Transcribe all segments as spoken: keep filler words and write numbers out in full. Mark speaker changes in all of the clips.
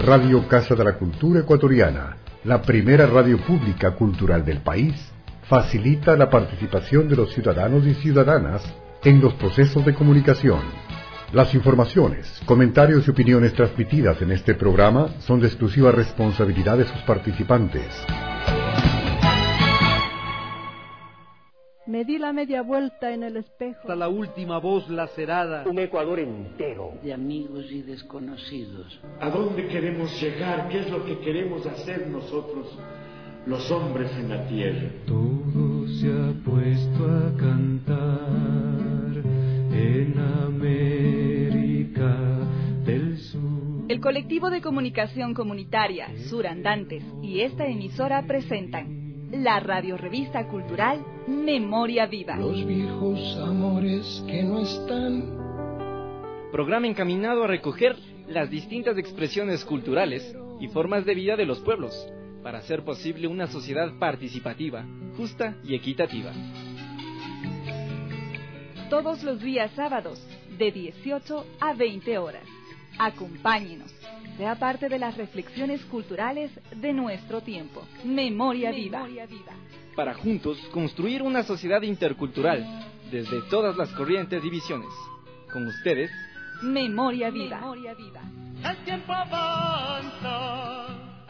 Speaker 1: Radio Casa de la Cultura Ecuatoriana, la primera radio pública cultural del país, facilita la participación de los ciudadanos y ciudadanas en los procesos de comunicación. Las informaciones, comentarios y opiniones transmitidas en este programa son de exclusiva responsabilidad de sus participantes.
Speaker 2: Me di la media vuelta en el espejo.
Speaker 3: Hasta la última voz lacerada.
Speaker 4: Un Ecuador entero.
Speaker 5: De amigos y desconocidos.
Speaker 6: ¿A dónde queremos llegar? ¿Qué es lo que queremos hacer nosotros, los hombres en la tierra?
Speaker 7: Todo se ha puesto a cantar en América del Sur.
Speaker 8: El colectivo de comunicación comunitaria Sur Andantes y esta emisora presentan la radiorevista cultural Memoria Viva.
Speaker 9: Los viejos amores que no están.
Speaker 10: Programa encaminado a recoger las distintas expresiones culturales y formas de vida de los pueblos, para hacer posible una sociedad participativa, justa y equitativa.
Speaker 8: Todos los días sábados, de dieciocho a veinte horas. Acompáñenos. Sea parte de las reflexiones culturales de nuestro tiempo. Memoria Viva.
Speaker 10: Para juntos construir una sociedad intercultural desde todas las corrientes y visiones. Con ustedes,
Speaker 8: Memoria Viva.
Speaker 11: El tiempo avanza.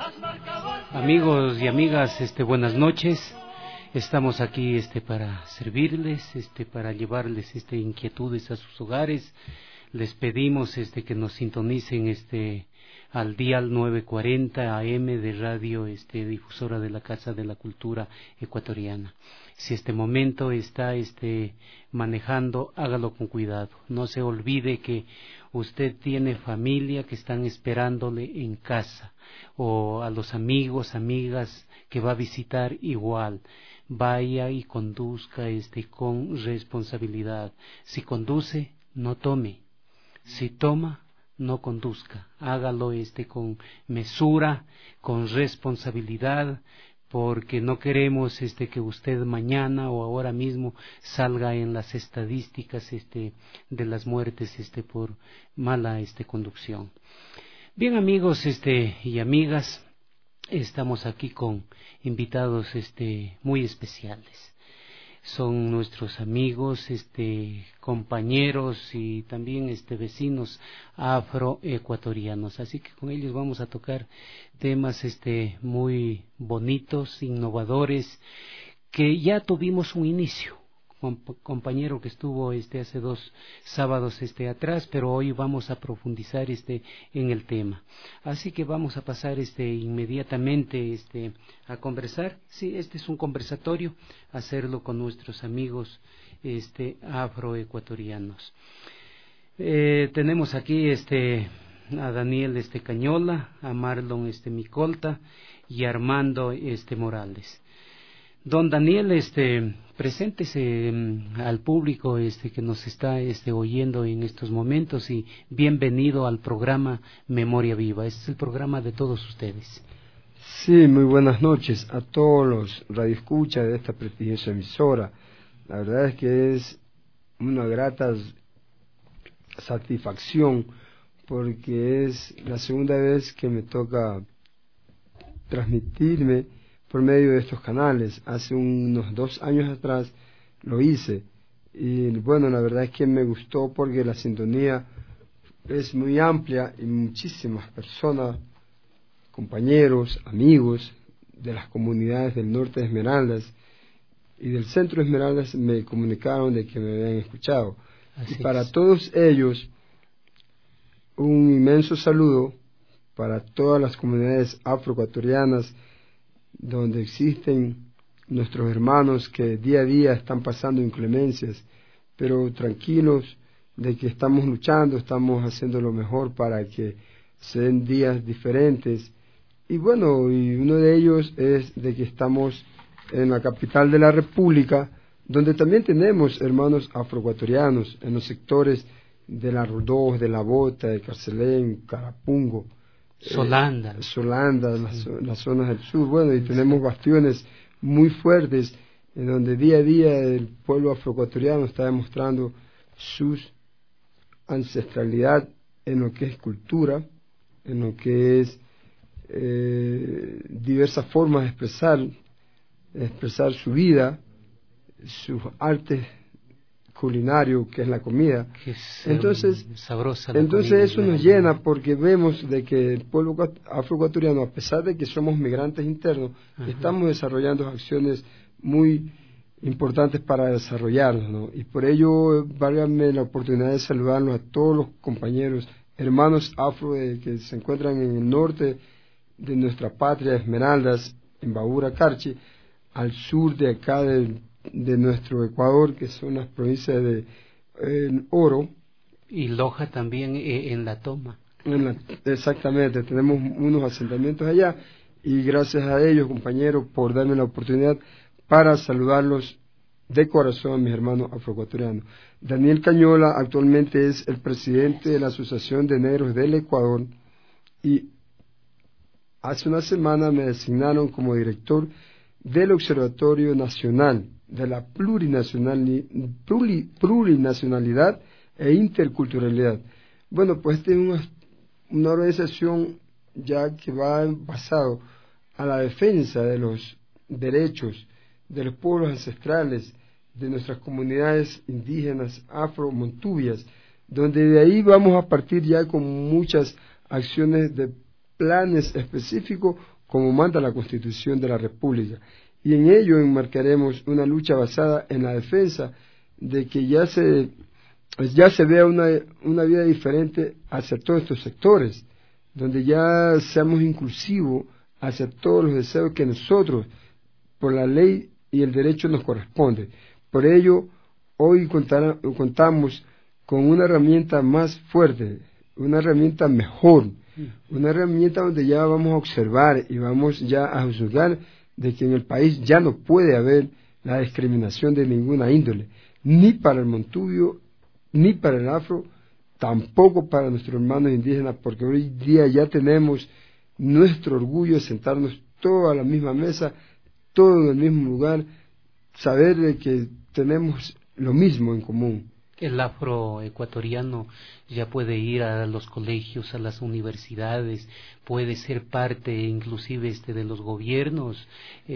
Speaker 12: Amigos y amigas, este, buenas noches. Estamos aquí este, para servirles, este, para llevarles este, inquietudes a sus hogares. Les pedimos este, que nos sintonicen este, al dial nueve cuarenta A M de radio este, difusora de la Casa de la Cultura Ecuatoriana. Si este momento está este, manejando, hágalo con cuidado. No se olvide que usted tiene familia que están esperándole en casa, o a los amigos, amigas que va a visitar igual. Vaya y conduzca este, con responsabilidad. Si conduce, no tome. Si toma, no conduzca. Hágalo este con mesura, con responsabilidad, porque no queremos este que usted mañana o ahora mismo salga en las estadísticas este de las muertes este por mala este conducción. Bien, amigos este y amigas, estamos aquí con invitados este muy especiales. Son nuestros amigos, este, compañeros y también este, vecinos afroecuatorianos. Así que con ellos vamos a tocar temas este, muy bonitos, innovadores, que ya tuvimos un inicio. Compañero que estuvo este hace dos sábados este atrás, pero hoy vamos a profundizar este en el tema. Así que vamos a pasar este inmediatamente este a conversar. Sí, este es un conversatorio, hacerlo con nuestros amigos este afroecuatorianos. Eh, tenemos aquí este a Daniel este Cañola, a Marlon este Micolta y a Armando este Morales. Don Daniel, este, preséntese um, al público este, que nos está este, oyendo en estos momentos y bienvenido al programa Memoria Viva. Este es el programa de todos ustedes.
Speaker 13: Sí, muy buenas noches a todos los radioescuchas de esta prestigiosa emisora. La verdad es que es una grata satisfacción porque es la segunda vez que me toca transmitirme por medio de estos canales. Hace unos dos años atrás lo hice y bueno, la verdad es que me gustó porque la sintonía es muy amplia y muchísimas personas, compañeros, amigos de las comunidades del norte de Esmeraldas y del centro de Esmeraldas me comunicaron de que me habían escuchado. Así y para es. Todos ellos un inmenso saludo para todas las comunidades afroecuatorianas donde existen nuestros hermanos que día a día están pasando inclemencias, pero tranquilos de que estamos luchando, estamos haciendo lo mejor para que se den días diferentes. Y bueno, y uno de ellos es de que estamos en la capital de la República, donde también tenemos hermanos afroecuatorianos en los sectores de la Rodó, de la Bota, de Carcelén, Carapungo,
Speaker 12: Solanda,
Speaker 13: eh, Solanda, las, las zonas del sur. Bueno, y tenemos bastiones muy fuertes en donde día a día el pueblo afroecuatoriano está demostrando su ancestralidad en lo que es cultura, en lo que es eh, diversas formas de expresar, de expresar su vida, sus artes culinario, que es la comida.
Speaker 12: Que es,
Speaker 13: entonces,
Speaker 12: um, sabrosa la
Speaker 13: entonces
Speaker 12: comida,
Speaker 13: eso nos llena porque vemos de que el pueblo afroecuatoriano, a pesar de que somos migrantes internos, ajá, estamos desarrollando acciones muy importantes para desarrollarnos, ¿no? Y por ello, válgame la oportunidad de saludarlos a todos los compañeros, hermanos afro eh, que se encuentran en el norte de nuestra patria, Esmeraldas, en Baura, Carchi, al sur de acá del de nuestro Ecuador, que son las provincias de eh, Oro.
Speaker 12: Y Loja también eh, en La Toma.
Speaker 13: En la, exactamente, tenemos unos asentamientos allá, y gracias a ellos, compañeros, por darme la oportunidad para saludarlos de corazón a mis hermanos afroecuatorianos. Daniel Cañola actualmente es el presidente de la Asociación de Negros del Ecuador, y hace una semana me designaron como director del Observatorio Nacional de la plurinacional, plurinacionalidad e interculturalidad. Bueno, pues esta es una, una organización ya que va basado a la defensa de los derechos de los pueblos ancestrales, de nuestras comunidades indígenas afro-montubias, donde de ahí vamos a partir ya con muchas acciones de planes específicos como manda la Constitución de la República. Y en ello enmarcaremos una lucha basada en la defensa de que ya se, ya se vea una, una vida diferente hacia todos estos sectores, donde ya seamos inclusivos hacia todos los deseos que nosotros, por la ley y el derecho, nos corresponde. Por ello, hoy contar, contamos con una herramienta más fuerte, una herramienta mejor, una herramienta donde ya vamos a observar y vamos ya a juzgar de que en el país ya no puede haber la discriminación de ninguna índole, ni para el montubio, ni para el afro, tampoco para nuestros hermanos indígenas, porque hoy día ya tenemos nuestro orgullo de sentarnos todos a la misma mesa, todos en el mismo lugar, saber de que tenemos lo mismo en común.
Speaker 12: El afroecuatoriano ya puede ir a los colegios, a las universidades, puede ser parte inclusive este de los gobiernos,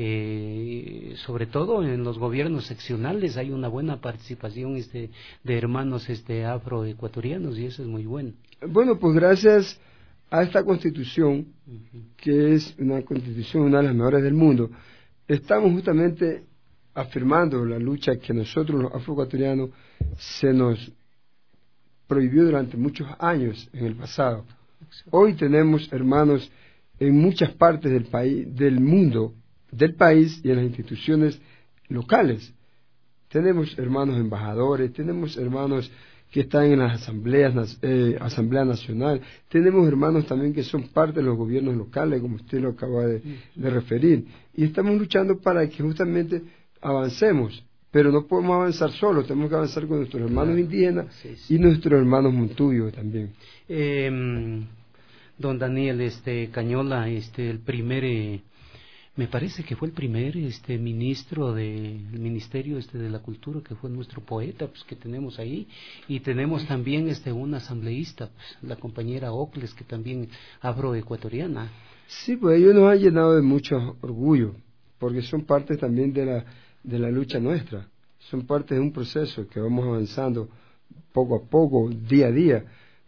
Speaker 12: eh, sobre todo en los gobiernos seccionales hay una buena participación este de hermanos este afroecuatorianos, y eso es muy bueno.
Speaker 13: Bueno, pues gracias a esta constitución, uh-huh, que es una constitución, una de las mejores del mundo, estamos justamente afirmando la lucha que nosotros los afroecuatorianos se nos prohibió durante muchos años en el pasado. Hoy tenemos hermanos en muchas partes del país, del mundo, del país y en las instituciones locales. Tenemos hermanos embajadores, tenemos hermanos que están en las asambleas, eh, Asamblea Nacional, tenemos hermanos también que son parte de los gobiernos locales, como usted lo acaba de, de referir, y estamos luchando para que justamente avancemos, pero no podemos avanzar solos, tenemos que avanzar con nuestros hermanos claro, indígenas sí, sí. y nuestros hermanos montubios también.
Speaker 12: Eh, don Daniel este Cañola, este el primer, eh, me parece que fue el primer este ministro del Ministerio este de la Cultura, que fue nuestro poeta, pues que tenemos ahí, y tenemos también este una asambleísta, pues, la compañera Ocles, que también afroecuatoriana.
Speaker 13: Sí, pues ellos nos han llenado de mucho orgullo, porque son parte también de la de la lucha nuestra, son parte de un proceso que vamos avanzando poco a poco, día a día.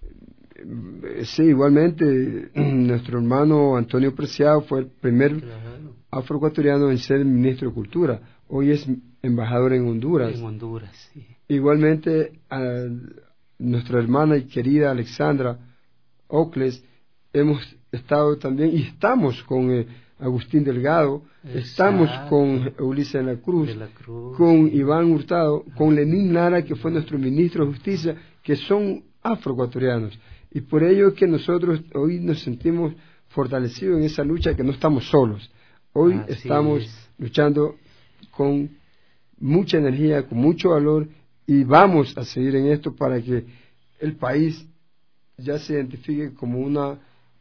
Speaker 13: Sí, igualmente nuestro hermano Antonio Preciado fue el primer claro. afroecuatoriano en ser ministro de Cultura, hoy es embajador en Honduras.
Speaker 12: En Honduras, sí.
Speaker 13: Igualmente a nuestra hermana y querida Alexandra Ocles, hemos estado también y estamos con eh, Agustín Delgado, exacto, estamos con Ulises de la Cruz,
Speaker 12: de la Cruz
Speaker 13: con
Speaker 12: sí.
Speaker 13: Iván Hurtado, con Lenín Lara, que fue nuestro ministro de Justicia, que son afroecuatorianos. Y por ello es que nosotros hoy nos sentimos fortalecidos en esa lucha, que no estamos solos. Hoy Así estamos es. luchando con mucha energía, con mucho valor, y vamos a seguir en esto para que el país ya se identifique como una,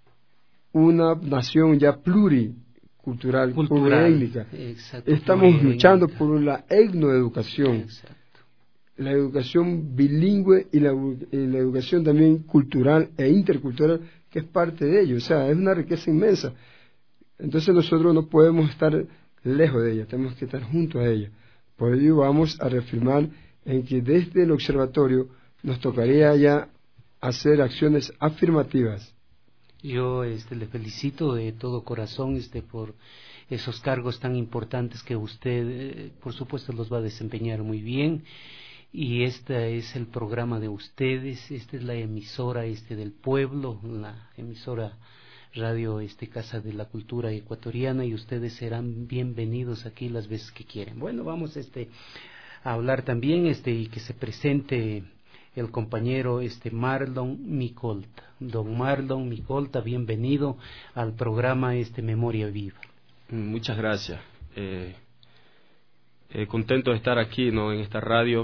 Speaker 13: una nación ya pluricultural, pluriétnica. Estamos luchando por la etnoeducación. Exacto. la educación bilingüe y la, y la educación también cultural e intercultural, que es parte de ello. O sea, es una riqueza inmensa. Entonces nosotros no podemos estar lejos de ella, tenemos que estar junto a ella. Por ello vamos a reafirmar en que desde el observatorio nos tocaría ya hacer acciones afirmativas.
Speaker 12: Yo este, le felicito de todo corazón este, por esos cargos tan importantes que usted, eh, por supuesto, los va a desempeñar muy bien. Y este es el programa de ustedes, esta es la emisora este del pueblo, la emisora Radio este Casa de la Cultura Ecuatoriana, y ustedes serán bienvenidos aquí las veces que quieren. Bueno, vamos este a hablar también este y que se presente el compañero este Marlon Micolta. Don Marlon Micolta, bienvenido al programa este Memoria Viva.
Speaker 4: Muchas gracias. Eh, eh, contento de estar aquí, ¿no? En esta radio,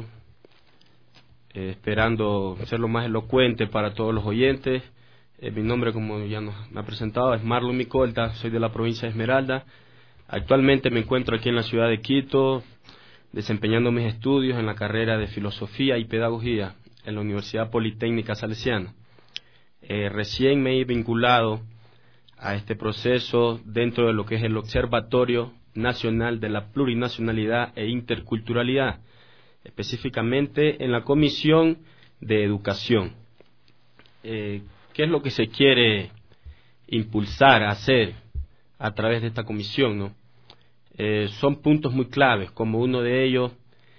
Speaker 4: eh, esperando ser lo más elocuente para todos los oyentes. Eh, mi nombre, como ya nos me ha presentado, es Marlon Micolta, soy de la provincia de Esmeralda. Actualmente me encuentro aquí en la ciudad de Quito, desempeñando mis estudios en la carrera de Filosofía y Pedagogía en la Universidad Politécnica Salesiana. Eh, recién me he vinculado a este proceso dentro de lo que es el Observatorio Nacional de la Plurinacionalidad e Interculturalidad, específicamente en la Comisión de Educación. Eh, ¿Qué es lo que se quiere impulsar, hacer a través de esta comisión, ¿no? Eh, son puntos muy claves, como uno de ellos,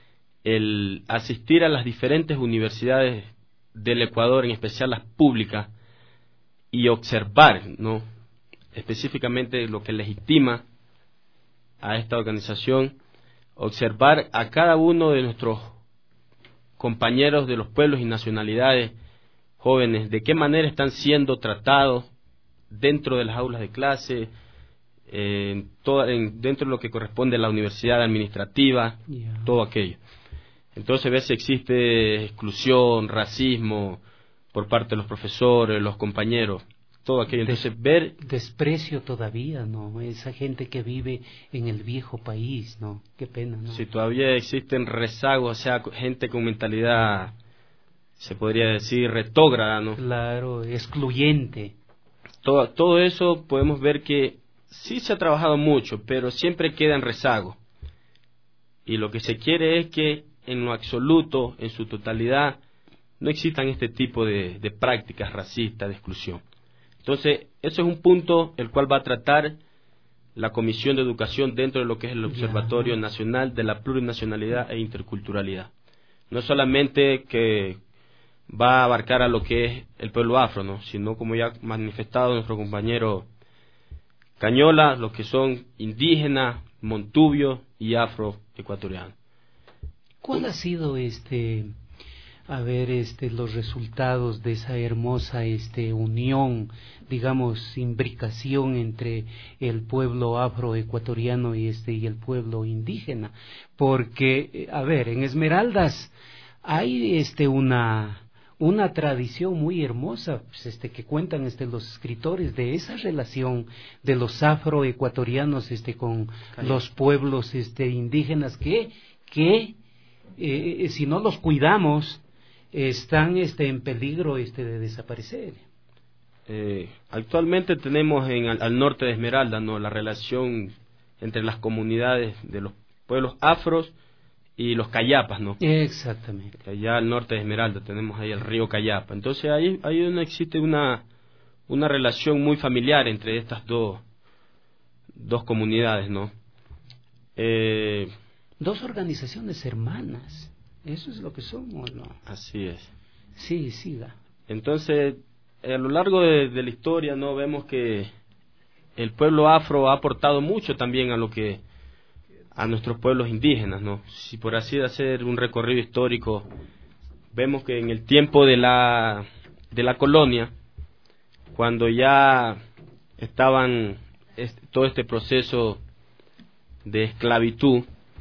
Speaker 4: el asistir a las diferentes universidades del Ecuador, en especial las públicas, y observar, ¿no? Específicamente lo que legitima a esta organización, observar a cada uno de nuestros compañeros de los pueblos y nacionalidades jóvenes, de qué manera están siendo tratados dentro de las aulas de clase, eh, en toda, en, dentro de lo que corresponde a la universidad administrativa, yeah. Todo aquello. Entonces ver si existe exclusión, racismo por parte de los profesores, los compañeros, todo aquello. Entonces
Speaker 12: Des,
Speaker 4: ver
Speaker 12: desprecio todavía, ¿no? Esa gente que vive en el viejo país, ¿no? Qué pena, ¿no?
Speaker 4: Si todavía existen rezagos, o sea, gente con mentalidad, se podría decir, retógrada, ¿no?
Speaker 12: Claro, excluyente.
Speaker 4: Todo, todo eso podemos ver que sí se ha trabajado mucho, pero siempre queda en rezago. Y lo que se quiere es que en lo absoluto, en su totalidad, no existan este tipo de, de prácticas racistas, de exclusión. Entonces, eso es un punto el cual va a tratar la Comisión de Educación dentro de lo que es el Observatorio ya. Nacional de la Plurinacionalidad e Interculturalidad. No solamente que va a abarcar a lo que es el pueblo afro, ¿no? Sino, como ya ha manifestado nuestro compañero Cañola, los que son indígenas, montubios y afroecuatorianos.
Speaker 12: ¿Cuál ha sido este a ver este los resultados de esa hermosa este unión, digamos, imbricación entre el pueblo afroecuatoriano y este y el pueblo indígena? Porque a ver, en Esmeraldas hay este una una tradición muy hermosa, pues, este que cuentan este los escritores de esa relación de los afroecuatorianos este con Caribe. Los pueblos este indígenas que que eh, si no los cuidamos están este en peligro este de desaparecer.
Speaker 4: Eh, actualmente tenemos en al, al norte de Esmeralda, no, la relación entre las comunidades de los pueblos afros y los cayapas, ¿no?
Speaker 12: Exactamente.
Speaker 4: Allá al norte de Esmeralda tenemos ahí el río Cayapa. Entonces ahí ahí no existe una una relación muy familiar entre estas dos dos comunidades, ¿no? Eh,
Speaker 12: dos organizaciones hermanas. Eso es lo que son, ¿o no?
Speaker 4: Así es.
Speaker 12: Sí, siga.
Speaker 4: Entonces, a lo largo de, de la historia, no vemos que el pueblo afro ha aportado mucho también a lo que a nuestros pueblos indígenas, ¿no? Si por así hacer un recorrido histórico, vemos que en el tiempo de la de la colonia, cuando ya estaban este, todo este proceso de esclavitud,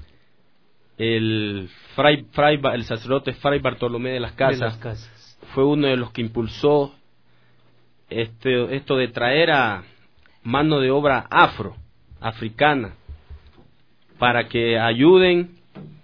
Speaker 4: el fray, fray el sacerdote Fray Bartolomé de las Casas,
Speaker 12: de las Casas
Speaker 4: fue uno de los que impulsó este esto de traer a mano de obra afro, africana, para que ayuden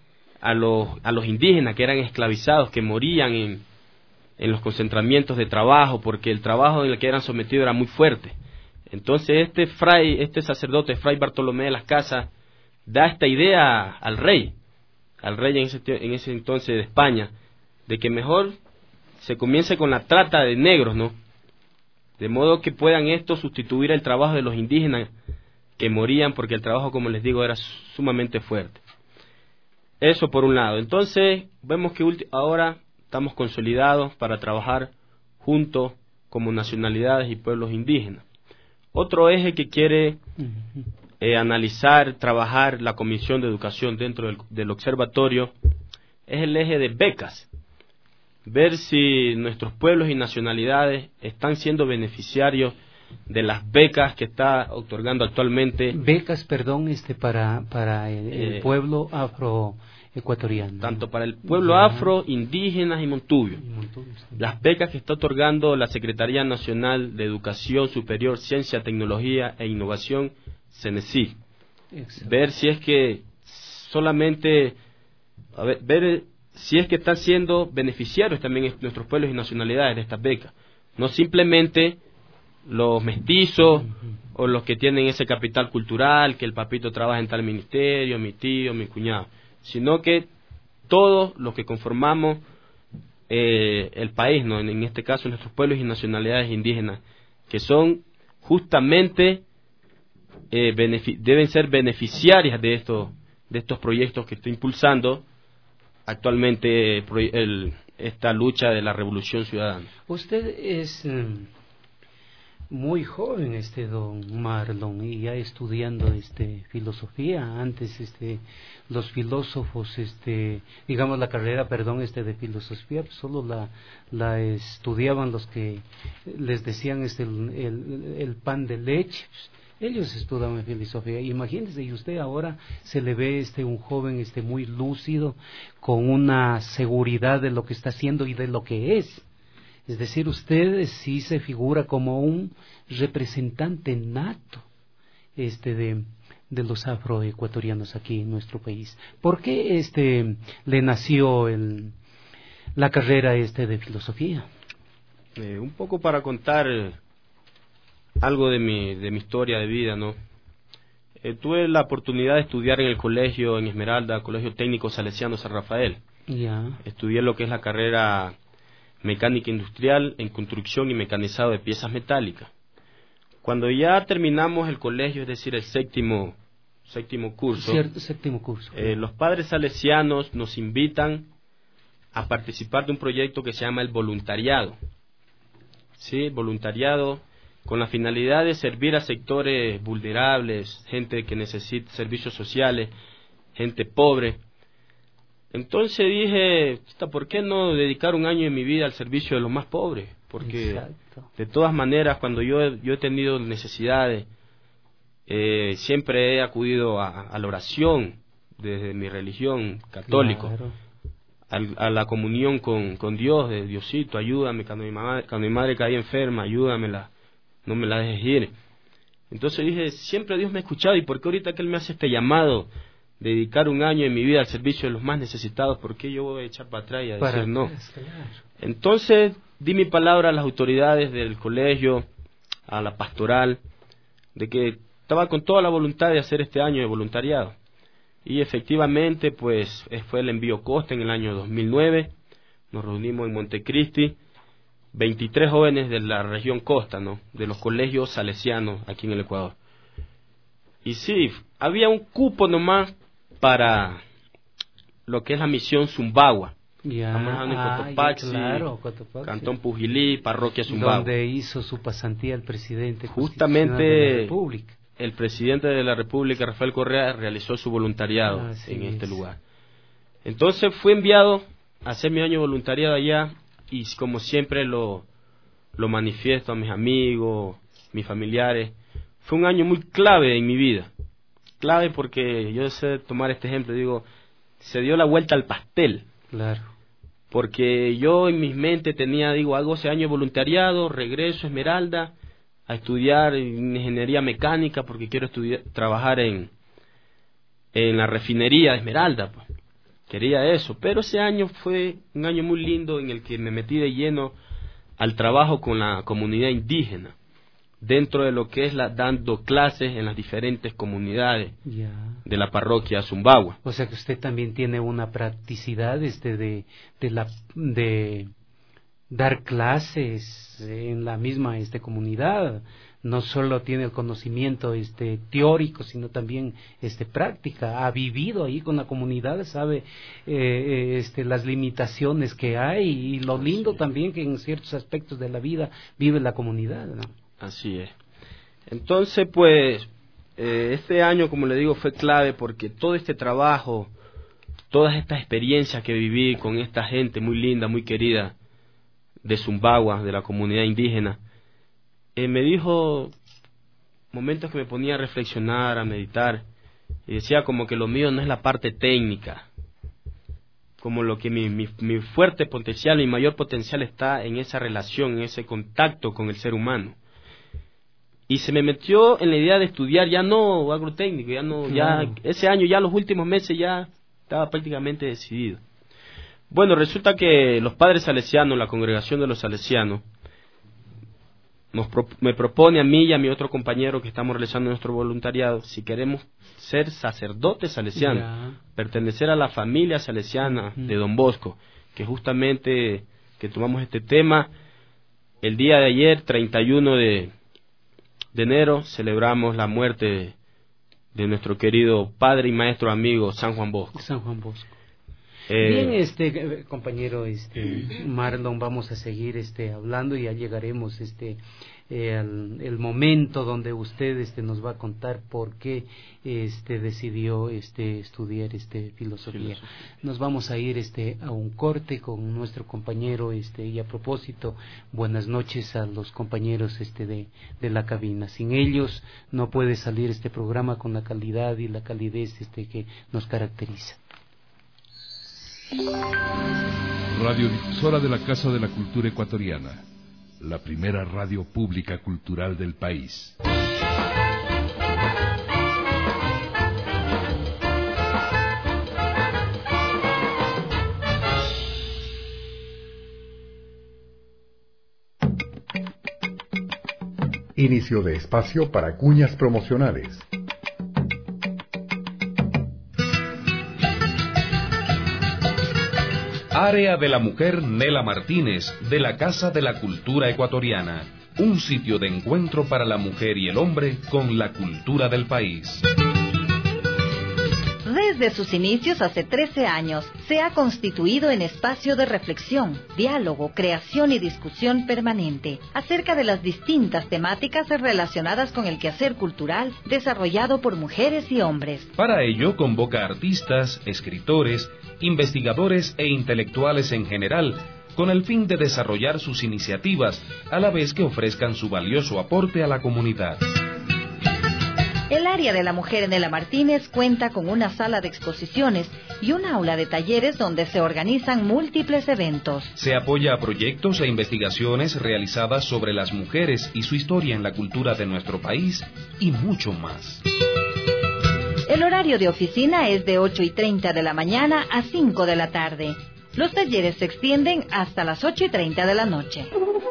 Speaker 4: a los, a los indígenas que eran esclavizados, que morían en, en los concentramientos de trabajo, porque el trabajo en el que eran sometidos era muy fuerte. Entonces este fray, este sacerdote, Fray Bartolomé de las Casas, da esta idea al rey, al rey en ese, en ese entonces de España, de que mejor se comience con la trata de negros, ¿no? De modo que puedan estos sustituir el trabajo de los indígenas que morían, porque el trabajo, como les digo, era sumamente fuerte. Eso por un lado. Entonces, vemos que ahora estamos consolidados para trabajar juntos como nacionalidades y pueblos indígenas. Otro eje que quiere eh, analizar, trabajar la Comisión de Educación dentro del, del observatorio es el eje de becas. Ver si nuestros pueblos y nacionalidades están siendo beneficiarios de las becas que está otorgando actualmente.
Speaker 12: Becas, perdón, este para para el, el eh, pueblo afroecuatoriano.
Speaker 4: Tanto para el pueblo ya. afro, indígenas y montubios. Las becas que está otorgando la Secretaría Nacional de Educación Superior, Ciencia, Tecnología e Innovación, CENESID. Ver si es que solamente, a ver, ver si es que están siendo beneficiarios también nuestros pueblos y nacionalidades de estas becas. No simplemente los mestizos uh-huh. o los que tienen ese capital cultural, que el papito trabaja en tal ministerio, mi tío, mi cuñado, sino que todos los que conformamos eh, el país, ¿no? en, en este caso nuestros pueblos y nacionalidades indígenas, que son justamente eh, benefic- deben ser beneficiarias de estos de estos proyectos que estoy impulsando actualmente, el, esta lucha de la Revolución Ciudadana.
Speaker 12: Usted es um, muy joven, este don Marlon, y ya estudiando este filosofía. Antes este los filósofos, este digamos la carrera, perdón, este de filosofía, pues solo la la estudiaban los que les decían este el, el, el pan de leche. Ellos estudiaban filosofía. Imagínese, y usted ahora se le ve este un joven este muy lúcido, con una seguridad de lo que está haciendo y de lo que es. Es decir, usted sí se figura como un representante nato este de, de los afroecuatorianos aquí en nuestro país. ¿Por qué este le nació el, la carrera este de filosofía?
Speaker 4: Eh, un poco para contar eh, algo de mi, de mi historia de vida, ¿no? Eh, tuve la oportunidad de estudiar en el colegio en Esmeralda, Colegio Técnico Salesiano San Rafael.
Speaker 12: Ya.
Speaker 4: Estudié lo que es la carrera mecánica industrial en construcción y mecanizado de piezas metálicas. Cuando ya terminamos el colegio, es decir, el séptimo séptimo curso,
Speaker 12: Cierto, séptimo curso.
Speaker 4: Eh, los padres salesianos nos invitan a participar de un proyecto que se llama el voluntariado. Sí, voluntariado con la finalidad de servir a sectores vulnerables, gente que necesita servicios sociales, gente pobre. Entonces dije, ¿por qué no dedicar un año de mi vida al servicio de los más pobres? Porque Exacto. de todas maneras, cuando yo, yo he tenido necesidades, eh, siempre he acudido a, a la oración desde mi religión católica, claro. a, a la comunión con, con Dios, de Diosito, ayúdame, cuando mi, mamá, cuando mi madre caía enferma, ayúdamela, no me la dejes ir. Entonces dije, siempre Dios me ha escuchado, ¿y por qué ahorita que Él me hace este llamado, dedicar un año de mi vida al servicio de los más necesitados, por qué yo voy a echar para atrás y a decir para no? Claro. Entonces di mi palabra a las autoridades del colegio, a la pastoral, de que estaba con toda la voluntad de hacer este año de voluntariado. Y efectivamente, pues fue el envío Costa en el año dos mil nueve, nos reunimos en Montecristi, veintitrés jóvenes de la región Costa, ¿no? De los colegios salesianos aquí en el Ecuador. Y sí, había un cupo nomás para lo que es la misión Zumbagua.
Speaker 12: Ya,
Speaker 4: Estamos hablando en Cotopaxi,
Speaker 12: claro, Cotopaxi,
Speaker 4: Cantón Pujilí, Parroquia Zumbagua.
Speaker 12: Donde hizo su pasantía el presidente
Speaker 4: Justamente
Speaker 12: de la República.
Speaker 4: El presidente de la República, Rafael Correa, realizó su voluntariado Así en es. este lugar. Entonces fui enviado a hacer mi año de voluntariado allá, y como siempre lo, lo manifiesto a mis amigos, mis familiares, fue un año muy clave en mi vida. Clave porque yo sé tomar este ejemplo, digo, se dio la vuelta al pastel.
Speaker 12: Claro.
Speaker 4: Porque yo en mi mente tenía, digo, hago ese año de voluntariado, regreso a Esmeralda a estudiar ingeniería mecánica porque quiero estudiar, trabajar en, en la refinería de Esmeralda, pues. quería eso. Pero ese año fue un año muy lindo en el que me metí de lleno al trabajo con la comunidad indígena, dentro de lo que es la dando clases en las diferentes comunidades
Speaker 12: ya.
Speaker 4: de la parroquia Zumbagua.
Speaker 12: O sea que usted también tiene una practicidad este de de la de dar clases en la misma este comunidad. No solo tiene el conocimiento este teórico, sino también este práctica. Ha vivido ahí con la comunidad, sabe eh, este las limitaciones que hay y lo lindo también que en ciertos aspectos de la vida vive la comunidad, ¿no?
Speaker 4: Así es. Entonces, pues, eh, este año, como le digo, fue clave porque todo este trabajo, todas estas experiencias que viví con esta gente muy linda, muy querida de Zumbagua, de la comunidad indígena, eh, me dijo momentos que me ponía a reflexionar, a meditar, y decía como que lo mío no es la parte técnica, como lo que mi, mi, mi fuerte potencial, mi mayor potencial está en esa relación, en ese contacto con el ser humano. Y se me metió en la idea de estudiar ya no agrotécnico, ya no, ya ese año, ya los últimos meses ya estaba prácticamente decidido. Bueno, resulta que los padres salesianos, la congregación de los salesianos, nos pro, me propone a mí y a mi otro compañero que estamos realizando nuestro voluntariado, si queremos ser sacerdotes salesianos, yeah. pertenecer a la familia salesiana uh-huh. de Don Bosco, que justamente que tomamos este tema, el día de ayer, treinta y uno de enero, celebramos la muerte de, de nuestro querido padre y maestro amigo San Juan Bosco.
Speaker 12: San Juan Bosco.
Speaker 4: Eh,
Speaker 12: Bien, este compañero, este Marlon, vamos a seguir este hablando y ya llegaremos este eh, al el momento donde usted este nos va a contar por qué este decidió este estudiar este filosofía. filosofía. Nos vamos a ir este a un corte con nuestro compañero este y a propósito, buenas noches a los compañeros este de de la cabina. Sin ellos no puede salir este programa con la calidad y la calidez este que nos caracteriza.
Speaker 14: Radiodifusora de la Casa de la Cultura Ecuatoriana, la primera radio pública cultural del país.
Speaker 1: Inicio de espacio para cuñas promocionales.
Speaker 15: Área de la Mujer Nela Martínez, de la Casa de la Cultura Ecuatoriana. Un sitio de encuentro para la mujer y el hombre con la cultura del país.
Speaker 16: Desde sus inicios hace trece años, se ha constituido en espacio de reflexión, diálogo, creación y discusión permanente acerca de las distintas temáticas relacionadas con el quehacer cultural desarrollado por mujeres y hombres.
Speaker 15: Para ello convoca artistas, escritores, investigadores e intelectuales en general, con el fin de desarrollar sus iniciativas, a la vez que ofrezcan su valioso aporte a la comunidad.
Speaker 16: El área de la mujer Nela Martínez cuenta con una sala de exposiciones y un aula de talleres donde se organizan múltiples eventos.
Speaker 15: Se apoya a proyectos e investigaciones realizadas sobre las mujeres y su historia en la cultura de nuestro país y mucho más.
Speaker 16: El horario de oficina es de ocho y treinta de la mañana a cinco de la tarde. Los talleres se extienden hasta las ocho y treinta de la noche.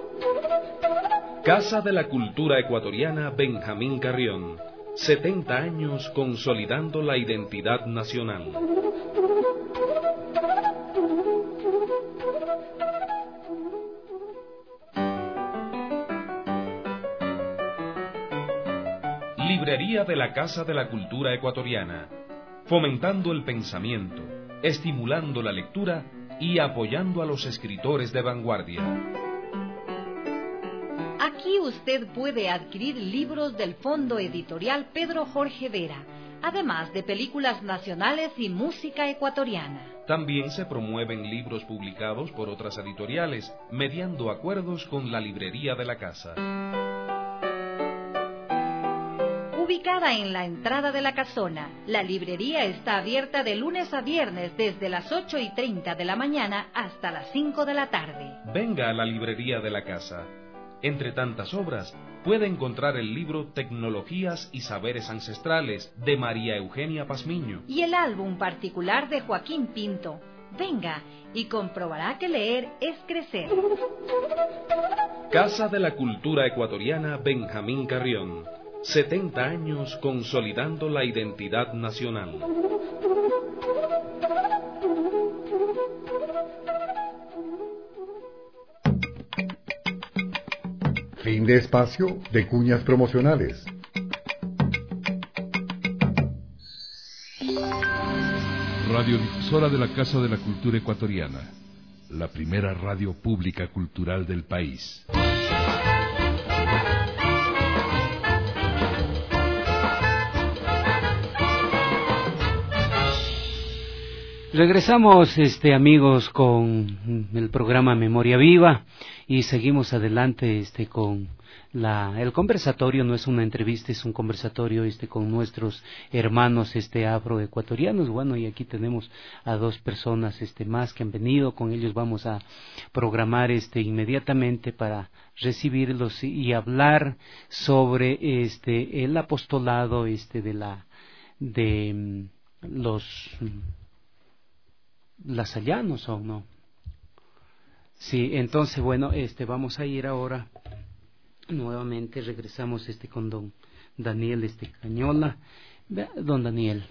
Speaker 15: Casa de la Cultura Ecuatoriana Benjamín Carrión. setenta años consolidando la identidad nacional. Librería de la Casa de la Cultura Ecuatoriana, fomentando el pensamiento, estimulando la lectura y apoyando a los escritores de vanguardia.
Speaker 16: Aquí usted puede adquirir libros del Fondo Editorial Pedro Jorge Vera, además de películas nacionales y música ecuatoriana.
Speaker 15: También se promueven libros publicados por otras editoriales, mediando acuerdos con la librería de la casa.
Speaker 16: Ubicada en la entrada de la casona, la librería está abierta de lunes a viernes desde las ocho y treinta de la mañana hasta las cinco de la tarde.
Speaker 15: Venga a la librería de la casa. Entre tantas obras, puede encontrar el libro Tecnologías y Saberes Ancestrales de María Eugenia Pazmiño.
Speaker 16: Y el álbum particular de Joaquín Pinto. Venga y comprobará que leer es crecer.
Speaker 15: Casa de la Cultura Ecuatoriana Benjamín Carrión. setenta años consolidando la identidad nacional.
Speaker 1: Fin de espacio de cuñas promocionales.
Speaker 14: Radiodifusora de la Casa de la Cultura Ecuatoriana, la primera radio pública cultural del país.
Speaker 12: Regresamos, este, amigos, con el programa Memoria Viva y seguimos adelante, este, con la, el conversatorio. No es una entrevista, es un conversatorio, este, con nuestros hermanos, este, afroecuatorianos. Bueno, y aquí tenemos a dos personas, este, más que han venido. Con ellos vamos a programar, este, inmediatamente para recibirlos y hablar sobre, este, el apostolado, este, de la, de los lasallanos, ¿o no? Sí, entonces, bueno, este, vamos a ir ahora nuevamente, regresamos, este, con don Daniel, este, Cañola. Don Daniel,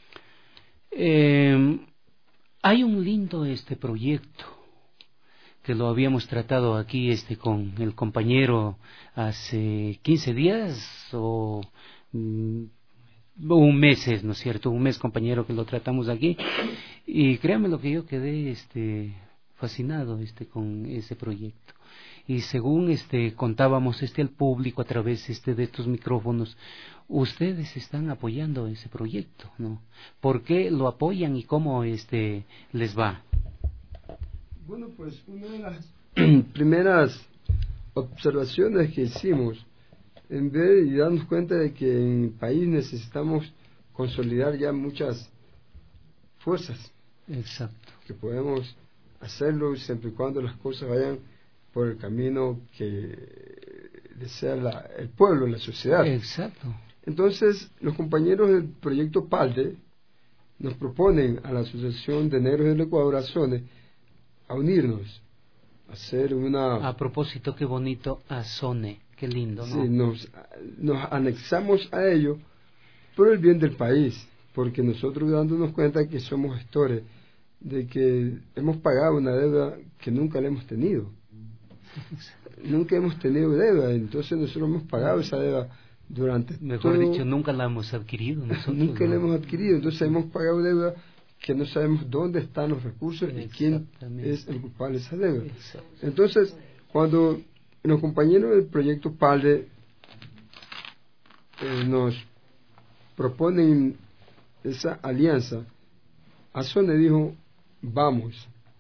Speaker 12: eh, hay un lindo, este, proyecto que lo habíamos tratado aquí, este, con el compañero hace quince días o mm, un mes, ¿no es cierto? Un mes, compañero, que lo tratamos aquí. Y créame lo que yo quedé, este, fascinado, este, con ese proyecto. Y según, este, contábamos, este, al público a través, este, de estos micrófonos, ustedes están apoyando ese proyecto, ¿no? ¿Por qué lo apoyan y cómo, este, les va?
Speaker 13: Bueno, pues una de las primeras observaciones que hicimos, en vez de darnos cuenta de que en el país necesitamos consolidar ya muchas fuerzas.
Speaker 12: Exacto.
Speaker 13: Que podemos hacerlo siempre y cuando las cosas vayan por el camino que desea la, el pueblo, la sociedad.
Speaker 12: Exacto.
Speaker 13: Entonces, los compañeros del proyecto PALDE nos proponen a la Asociación de Negros del Ecuador, ASONE, a unirnos, a hacer una...
Speaker 12: A propósito, qué bonito, ASONE. Qué lindo, ¿no?
Speaker 13: Sí, nos, nos anexamos a ello por el bien del país, porque nosotros dándonos cuenta que somos gestores, de que hemos pagado una deuda que nunca la hemos tenido. Nunca hemos tenido deuda, entonces nosotros hemos pagado esa deuda durante
Speaker 12: Mejor
Speaker 13: todo,
Speaker 12: dicho, nunca la hemos adquirido nosotros.
Speaker 13: Nunca
Speaker 12: ¿no?
Speaker 13: la hemos adquirido, entonces hemos pagado deuda que no sabemos dónde están los recursos y quién es el culpable de esa deuda. Entonces, cuando los compañeros del proyecto PALDE eh, nos proponen esa alianza, ASONE dijo, vamos.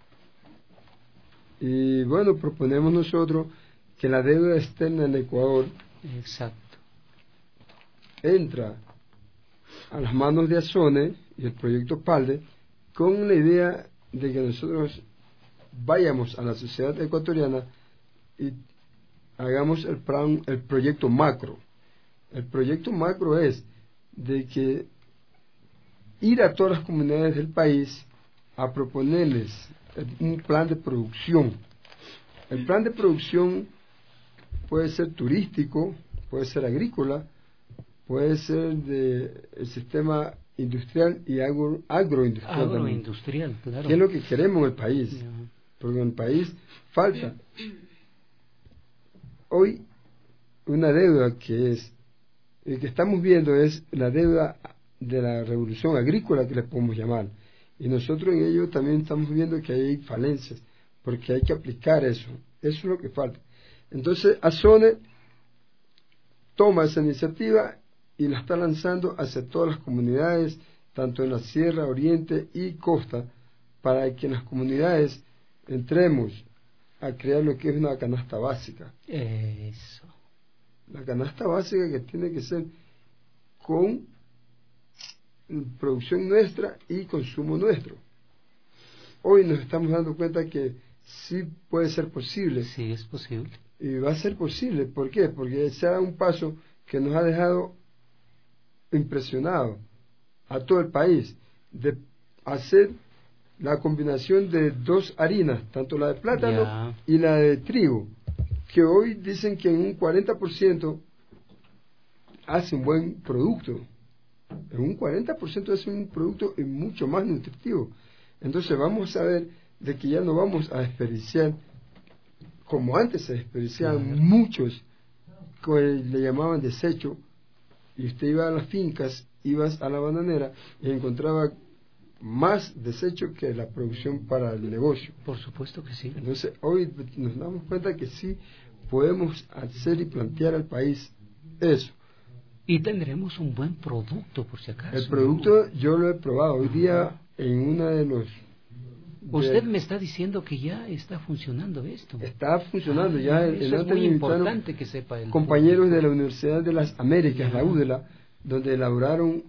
Speaker 13: Y bueno, proponemos nosotros que la deuda externa en Ecuador
Speaker 12: Exacto.
Speaker 13: entra a las manos de ASONE y el proyecto PALDE con la idea de que nosotros vayamos a la sociedad ecuatoriana y hagamos el plan, el proyecto macro. El proyecto macro es de que ir a todas las comunidades del país a proponerles un plan de producción. El plan de producción puede ser turístico, puede ser agrícola, puede ser de el sistema industrial y agro, agroindustrial.
Speaker 12: Agroindustrial, claro.
Speaker 13: ¿Qué es lo que queremos en el país? Yeah. Porque en el país falta hoy una deuda que es, el que estamos viendo es la deuda de la revolución agrícola, que le podemos llamar, y nosotros en ello también estamos viendo que hay falencias, porque hay que aplicar eso, eso es lo que falta. Entonces ASONE toma esa iniciativa y la está lanzando hacia todas las comunidades, tanto en la sierra, oriente y costa, para que en las comunidades entremos a crear lo que es una canasta básica.
Speaker 12: Eso.
Speaker 13: La canasta básica que tiene que ser con producción nuestra y consumo nuestro. Hoy nos estamos dando cuenta que sí puede ser posible.
Speaker 12: Sí, es posible.
Speaker 13: y va a ser posible. ¿Por qué? Porque será un paso que nos ha dejado impresionado a todo el país, de hacer la combinación de dos harinas, tanto la de plátano yeah. y la de trigo, que hoy dicen que en un cuarenta por ciento hace un buen producto, en un cuarenta por ciento hace un producto mucho más nutritivo. Entonces vamos a ver de que ya no vamos a desperdiciar como antes se desperdiciaban yeah. muchos que le llamaban desecho, y usted iba a las fincas, ibas a la bananera y encontraba más desecho que la producción para el negocio.
Speaker 12: Por supuesto que sí.
Speaker 13: Entonces hoy nos damos cuenta que sí podemos hacer y plantear al país eso.
Speaker 12: Y tendremos un buen producto, por si acaso.
Speaker 13: El producto yo lo he probado hoy día en una de los...
Speaker 12: Usted me está diciendo que ya está funcionando esto.
Speaker 13: Está funcionando ah, ya.
Speaker 12: El, eso el es muy importante que sepa el
Speaker 13: compañeros
Speaker 12: público.
Speaker 13: De la Universidad de las Américas, yeah. la U D E L A, donde elaboraron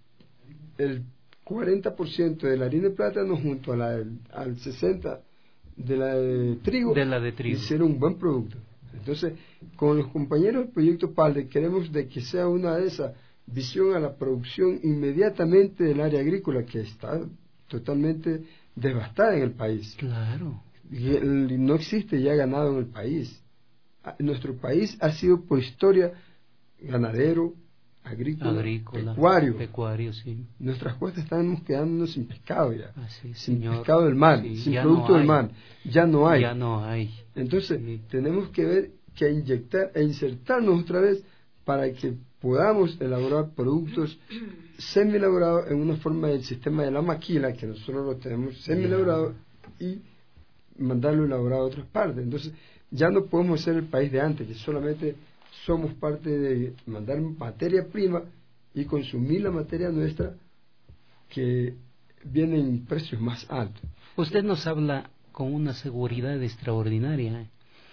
Speaker 13: el cuarenta por ciento de la harina de plátano junto a la al sesenta por ciento de la de trigo,
Speaker 12: de la de trigo.
Speaker 13: Hicieron un buen producto. Entonces, con los compañeros del proyecto PALDE queremos de que sea una de esas visión a la producción inmediatamente del área agrícola, que está totalmente devastada en el país.
Speaker 12: Claro.
Speaker 13: Y el, no existe ya ganado en el país. Nuestro país ha sido por historia ganadero, agrícola,
Speaker 12: Agrícola
Speaker 13: pecuario.
Speaker 12: pecuario sí.
Speaker 13: Nuestras costas estamos quedándonos sin pescado ya,
Speaker 12: Así,
Speaker 13: sin
Speaker 12: señor.
Speaker 13: pescado del mar,
Speaker 12: Sí,
Speaker 13: sin producto
Speaker 12: no
Speaker 13: del mar, ya no hay.
Speaker 12: Ya no hay.
Speaker 13: Entonces
Speaker 12: sí.
Speaker 13: tenemos que ver que inyectar e insertarnos otra vez para que podamos elaborar productos semi elaborados en una forma del sistema de la maquila, que nosotros lo tenemos semi elaborado, y mandarlo elaborado a otras partes. Entonces ya no podemos ser el país de antes, que solamente somos parte de mandar materia prima y consumir la materia nuestra, que viene en precios más altos.
Speaker 12: Usted nos habla con una seguridad extraordinaria.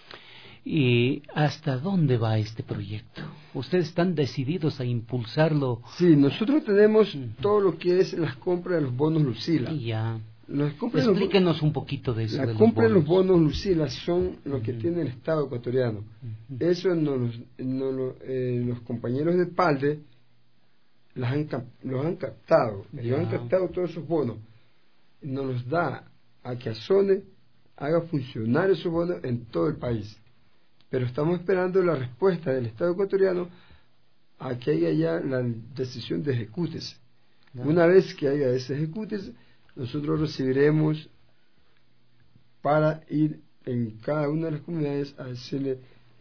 Speaker 12: ¿Y hasta dónde va este proyecto? ¿Ustedes están decididos a impulsarlo?
Speaker 13: Sí, nosotros tenemos uh-huh. todo lo que es las compras de los bonos Lucila.
Speaker 12: Ya.
Speaker 13: Los
Speaker 12: Explíquenos
Speaker 13: los,
Speaker 12: un poquito de eso.
Speaker 13: La
Speaker 12: de
Speaker 13: compra de
Speaker 12: los
Speaker 13: los bonos Lucila son lo uh-huh. que tiene el Estado ecuatoriano. Uh-huh. Eso nos, nos, nos, eh, los compañeros de PALDE las han, los han captado. Ya. Ellos han captado todos esos bonos. Nos los da a que Azone haga funcionar esos bonos en todo el país. Pero estamos esperando la respuesta del Estado ecuatoriano a que haya ya la decisión de ejecútese. No. Una vez que haya ese ejecútese, nosotros recibiremos para ir en cada una de las comunidades a decirle: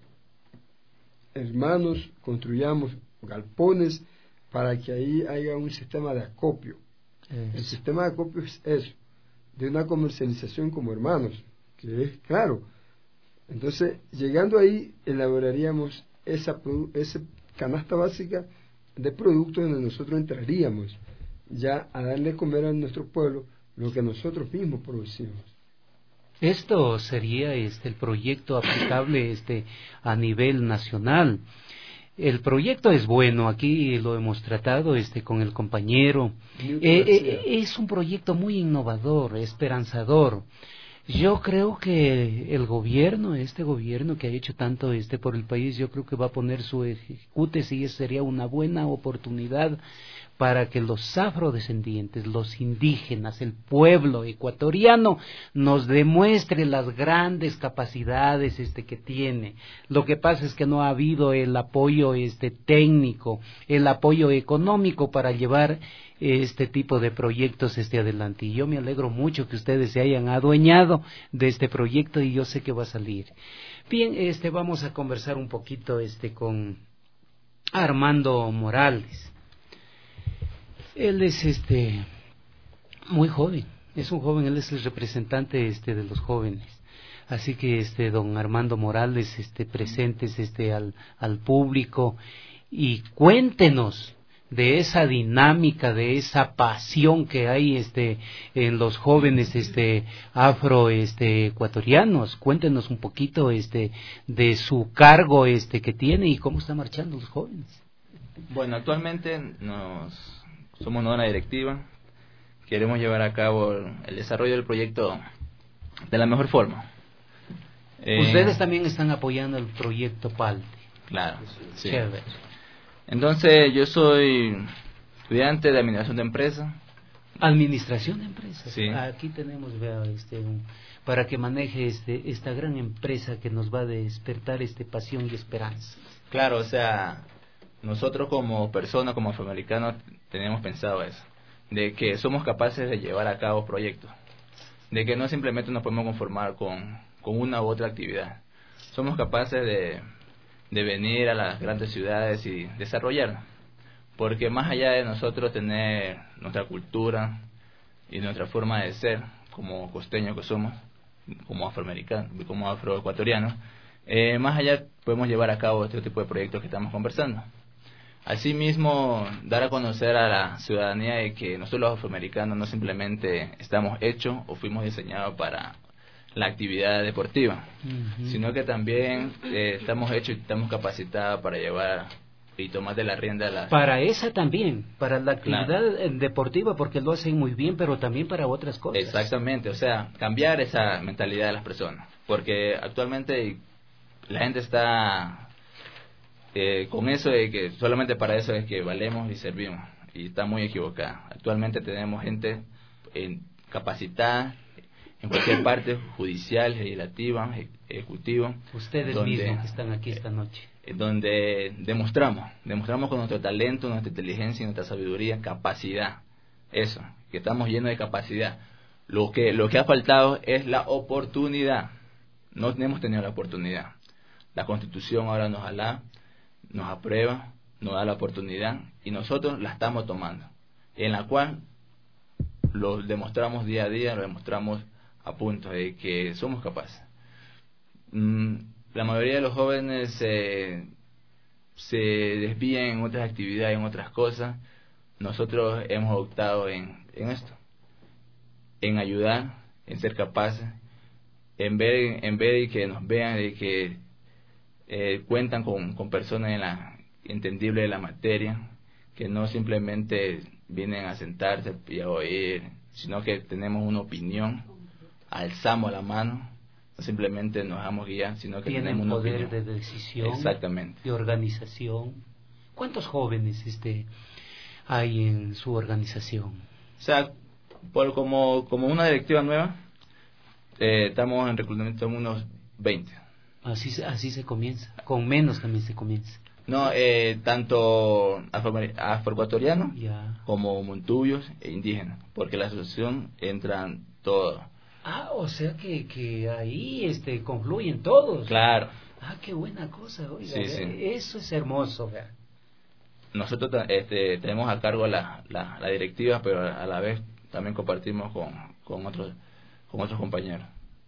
Speaker 13: hermanos, construyamos galpones para que ahí haya un sistema de acopio. Eso. El sistema de acopio es eso, de una comercialización como hermanos, que es claro. Entonces, llegando ahí, elaboraríamos esa, esa canasta básica de productos donde nosotros entraríamos ya a darle a comer a nuestro pueblo lo que nosotros mismos producimos.
Speaker 12: Esto sería este el proyecto aplicable este a nivel nacional. El proyecto es bueno, aquí lo hemos tratado este con el compañero. Eh, eh, es un proyecto muy innovador, esperanzador. Yo creo que el gobierno, este gobierno que ha hecho tanto este por el país, yo creo que va a poner su ejecute, y sería una buena oportunidad para que los afrodescendientes, los indígenas, el pueblo ecuatoriano nos demuestre las grandes capacidades este que tiene. Lo que pasa es que no ha habido el apoyo este técnico, el apoyo económico para llevar este tipo de proyectos este adelante. Y yo me alegro mucho que ustedes se hayan adueñado de este proyecto y yo sé que va a salir. Bien, este vamos a conversar un poquito este con Armando Morales. Él es este muy joven, es un joven, él es el representante este de los jóvenes. Así que este don Armando Morales este presentes este al al público y cuéntenos de esa dinámica, de esa pasión que hay este en los jóvenes este afro este ecuatorianos. Cuéntenos un poquito este de su cargo este que tiene y cómo están marchando los jóvenes.
Speaker 17: Bueno, actualmente nos somos una directiva, queremos llevar a cabo el desarrollo del proyecto de la mejor forma.
Speaker 12: Eh, Ustedes también están apoyando el proyecto PALTE.
Speaker 17: Claro, sí.
Speaker 12: Chévere.
Speaker 17: Entonces, yo soy estudiante de Administración de Empresas.
Speaker 12: Administración de Empresas.
Speaker 17: Sí.
Speaker 12: Aquí tenemos, vea, este, un, para que maneje este, esta gran empresa que nos va a despertar este pasión y esperanza.
Speaker 17: Claro, o sea, nosotros como personas, como afroamericanos, tenemos pensado eso, de que somos capaces de llevar a cabo proyectos, de que no simplemente nos podemos conformar con, con una u otra actividad. Somos capaces de, de venir a las grandes ciudades y desarrollarnos, porque más allá de nosotros tener nuestra cultura y nuestra forma de ser, como costeños que somos, como afroamericanos, como afroecuatorianos, eh, más allá podemos llevar a cabo este tipo de proyectos que estamos conversando. Asimismo, dar a conocer a la ciudadanía de que nosotros los afroamericanos no simplemente estamos hechos o fuimos diseñados para la actividad deportiva, uh-huh. sino que también eh, estamos hechos y estamos capacitados para llevar y tomar de la rienda a la...
Speaker 12: Para esa también, para la actividad claro. deportiva, porque lo hacen muy bien, pero también para otras cosas.
Speaker 17: Exactamente, o sea, cambiar esa mentalidad de las personas, porque actualmente la gente está eh, con eso de que solamente para eso es que valemos y servimos, y está muy equivocada. Actualmente tenemos gente eh, capacitada en cualquier parte, judicial, legislativa, ejecutiva.
Speaker 12: Ustedes donde, mismos que están aquí esta noche.
Speaker 17: Donde demostramos, demostramos con nuestro talento, nuestra inteligencia y nuestra sabiduría, capacidad. Eso, que estamos llenos de capacidad. Lo que, lo que ha faltado es la oportunidad. No hemos tenido la oportunidad. La Constitución ahora nos ala, nos aprueba, nos da la oportunidad y nosotros la estamos tomando. En la cual lo demostramos día a día, lo demostramos a punto de que somos capaces. Mm, la mayoría de los jóvenes eh, se desvían en otras actividades, en otras cosas. Nosotros hemos optado en, en esto, en ayudar, en ser capaces, en ver, en ver y que nos vean de que eh, cuentan con, con personas en la entendible de la materia, que no simplemente vienen a sentarse y a oír, sino que tenemos una opinión, alzamos la mano, no simplemente nos dejamos guiar, sino que
Speaker 12: tienen
Speaker 17: tenemos una
Speaker 12: poder
Speaker 17: opinión.
Speaker 12: de decisión,
Speaker 17: exactamente,
Speaker 12: de organización. ¿Cuántos jóvenes este hay en su organización?
Speaker 17: O sea, por como como una directiva nueva, eh, estamos en reclutamiento de unos veinte.
Speaker 12: Así así se comienza, con menos también se comienza.
Speaker 17: No, eh, tanto afro, afroecuatorianos
Speaker 12: yeah.
Speaker 17: como montubios e indígenas, porque la asociación entran todos.
Speaker 12: Ah, o sea que, que ahí este confluyen todos.
Speaker 17: Claro.
Speaker 12: Ah, qué buena cosa, oiga,
Speaker 17: sí, sí.
Speaker 12: Eso es hermoso. ¿Verdad?
Speaker 17: Nosotros este, tenemos a cargo la, la, la directiva, pero a la vez también compartimos con, con otros con otros compañeros,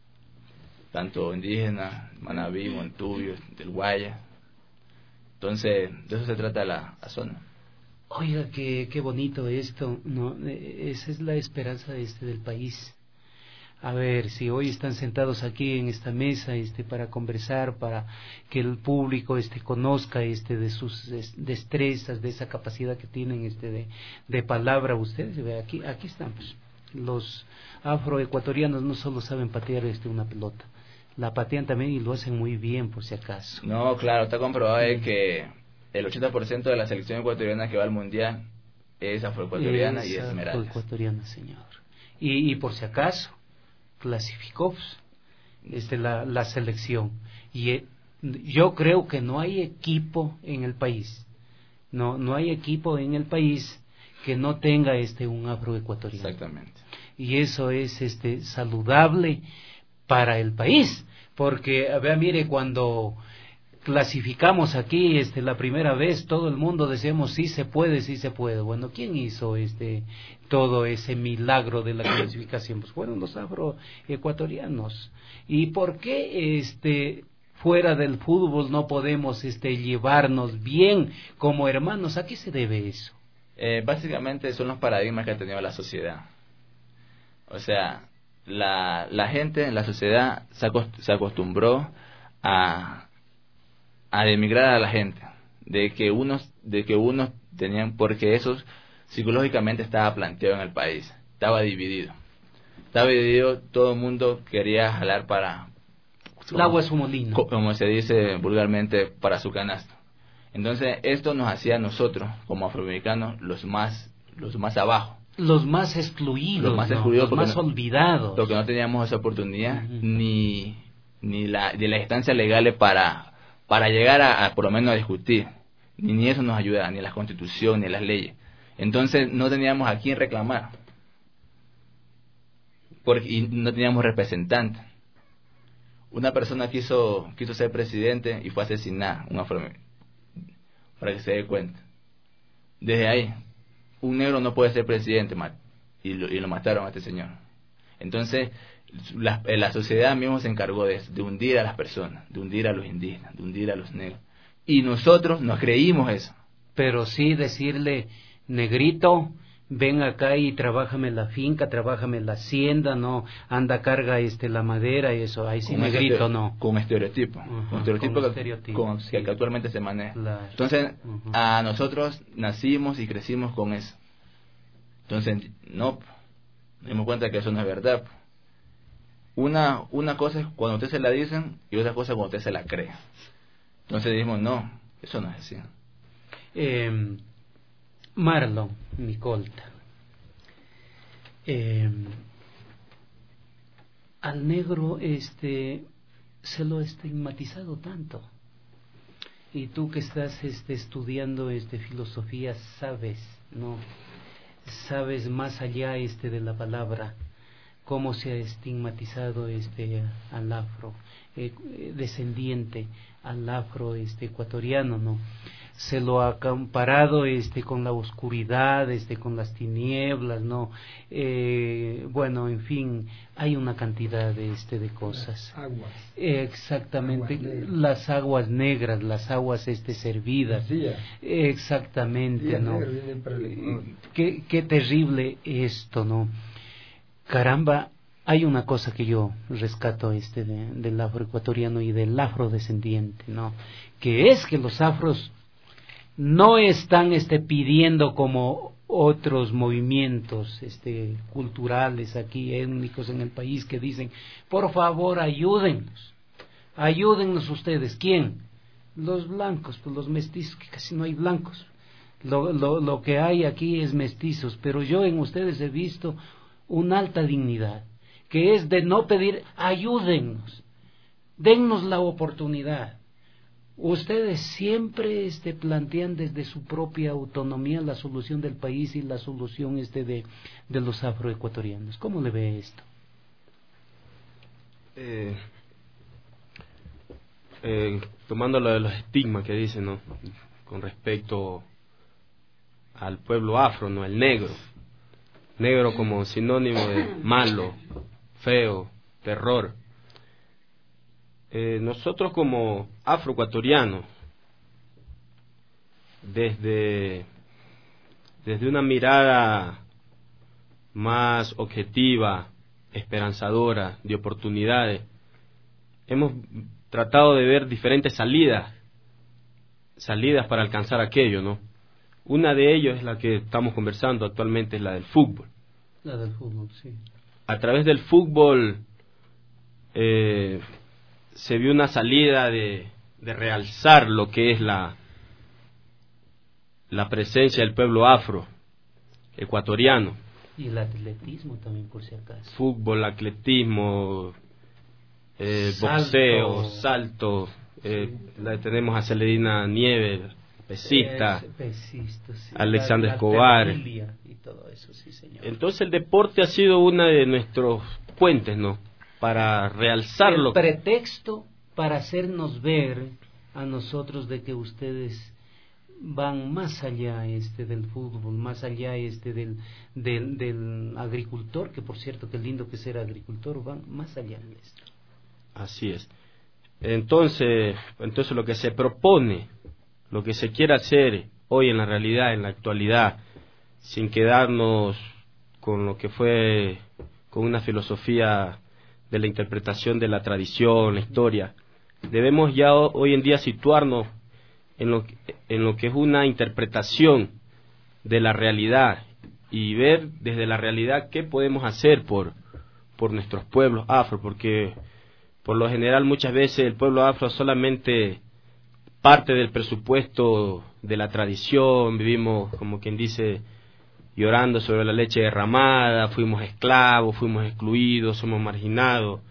Speaker 17: tanto indígenas, manabí, montubios, del Guaya. Entonces, de eso se trata la, la zona.
Speaker 12: Oiga, qué, qué bonito esto, ¿no? Esa es la esperanza de este del país. A ver, si hoy están sentados aquí en esta mesa este para conversar, para que el público este conozca este de sus destrezas, de esa capacidad que tienen este de, de palabra, ustedes ve aquí aquí estamos. Los afroecuatorianos no solo saben patear este una pelota, la patean también y lo hacen muy bien, por si acaso.
Speaker 17: No, claro, está comprobado sí. que el ochenta por ciento de la selección ecuatoriana que va al mundial es afroecuatoriana y es esmeralda.
Speaker 12: Afroecuatoriana, señor. Y, y por si acaso clasificó este la, la selección y eh, yo creo que no hay equipo en el país, no no hay equipo en el país que no tenga este un afroecuatoriano.
Speaker 17: Exactamente.
Speaker 12: Y eso es este saludable para el país, porque vea, mire, cuando clasificamos aquí este la primera vez, todo el mundo decíamos sí se puede, sí se puede. Bueno, ¿quién hizo este todo ese milagro de la clasificación? Pues fueron los afroecuatorianos. ¿Y por qué este fuera del fútbol no podemos este llevarnos bien como hermanos? ¿A qué se debe eso?
Speaker 17: Eh, básicamente son los paradigmas que ha tenido la sociedad. O sea, la la gente en la sociedad se, acost se acostumbró a a demigrar a la gente, de que unos de que unos tenían, porque eso psicológicamente estaba planteado en el país, estaba dividido, estaba dividido, todo el mundo quería jalar para
Speaker 12: El agua es su molino.
Speaker 17: Como se dice vulgarmente, para su canasto. Entonces, esto nos hacía a nosotros, como afroamericanos, los más, los más abajo.
Speaker 12: Los más excluidos,
Speaker 17: los más,
Speaker 12: ¿no?
Speaker 17: excluidos
Speaker 12: los más
Speaker 17: no,
Speaker 12: olvidados.
Speaker 17: Porque no teníamos esa oportunidad, uh-huh. ni, ni la, de las instancias legales para, para llegar a, a, por lo menos, a discutir. Ni, ni eso nos ayudaba, ni la Constitución, ni las leyes. Entonces, no teníamos a quién reclamar. Porque, y no teníamos representantes. Una persona quiso, quiso ser presidente y fue asesinada, un afroamericano, para que se dé cuenta. Desde ahí, un negro no puede ser presidente, y lo, y lo mataron a este señor. Entonces, la, la sociedad mismo se encargó de eso, de hundir a las personas, de hundir a los indígenas, de hundir a los negros. Y nosotros nos creímos eso.
Speaker 12: Pero sí decirle, negrito, ven acá y trabájame la finca, trabájame la hacienda, no, anda, carga este la madera y eso, ahí sí con negrito
Speaker 17: estereo,
Speaker 12: no.
Speaker 17: Con estereotipo, uh-huh, con estereotipo, con que, estereotipo con, sí. que actualmente se maneja. Claro. Entonces, uh-huh. a nosotros nacimos y crecimos con eso. Entonces, no, nos dimos cuenta que eso no es verdad. Una, una cosa es cuando usted se la dicen y otra cosa es cuando usted se la cree. Entonces dijimos, no, eso no es así.
Speaker 12: Eh, Marlon, mi colta. Eh, al negro este se lo ha estigmatizado tanto. Y tú que estás este, estudiando este filosofía sabes, ¿no? Sabes más allá este de la palabra cómo se ha estigmatizado este al afro eh, descendiente, al afro este ecuatoriano, ¿no? Se lo ha comparado este con la oscuridad, este con las tinieblas, no, eh, bueno, en fin, hay una cantidad de este de cosas.
Speaker 13: Las aguas.
Speaker 12: Eh, exactamente, aguas las aguas negras, las aguas este servidas. Sí, eh, exactamente, sí, ¿no? Eh, qué qué terrible esto, ¿no? Caramba, hay una cosa que yo rescato este de, del afroecuatoriano y del afrodescendiente, ¿no? Que es que los afros no están este pidiendo como otros movimientos este culturales aquí étnicos en el país que dicen, por favor ayúdennos, ayúdennos ustedes. ¿Quién? Los blancos, pues los mestizos, que casi no hay blancos. Lo, lo, lo que hay aquí es mestizos, pero yo en ustedes he visto una alta dignidad, que es de no pedir, ayúdennos, dennos la oportunidad. Ustedes siempre este, plantean desde su propia autonomía la solución del país y la solución este de, de los afroecuatorianos. ¿Cómo le ve esto?
Speaker 4: Eh, eh, tomando lo de los estigmas que dicen, ¿no? Con respecto al pueblo afro, no, el negro. Negro como sinónimo de malo, feo, terror. Eh, nosotros como afroecuatorianos, desde, desde una mirada más objetiva, esperanzadora, de oportunidades, hemos tratado de ver diferentes salidas, salidas para alcanzar aquello, ¿no? Una de ellas es la que estamos conversando actualmente, es la del fútbol.
Speaker 12: La del fútbol, sí.
Speaker 4: A través del fútbol eh, se vio una salida de, de realzar lo que es la, la presencia del pueblo afro ecuatoriano.
Speaker 12: Y el atletismo también, por si acaso.
Speaker 4: Fútbol, atletismo, eh, salto. boxeo, salto. Eh, sí. La tenemos a Celedina Nieves, pesista,
Speaker 12: es, pesista sí.
Speaker 4: Alexander
Speaker 12: la, la
Speaker 4: Escobar.
Speaker 12: Y todo eso, sí, señor.
Speaker 4: Entonces el deporte ha sido una de nuestros puentes, ¿no? Para realzarlo.
Speaker 12: El pretexto para hacernos ver a nosotros de que ustedes van más allá este del fútbol, más allá este del, del, del agricultor, que por cierto que lindo que ser agricultor, van más allá de esto.
Speaker 4: Así es. Entonces, entonces lo que se propone, lo que se quiere hacer hoy en la realidad, en la actualidad, sin quedarnos con lo que fue, con una filosofía de la interpretación de la tradición, la historia, debemos ya hoy en día situarnos en lo, en lo que es una interpretación de la realidad y ver desde la realidad qué podemos hacer por, por nuestros pueblos afro, porque Por lo general, muchas veces el pueblo afro solamente parte del presupuesto de la tradición, vivimos, como quien dice, llorando sobre la leche derramada, fuimos esclavos, fuimos excluidos, somos marginados.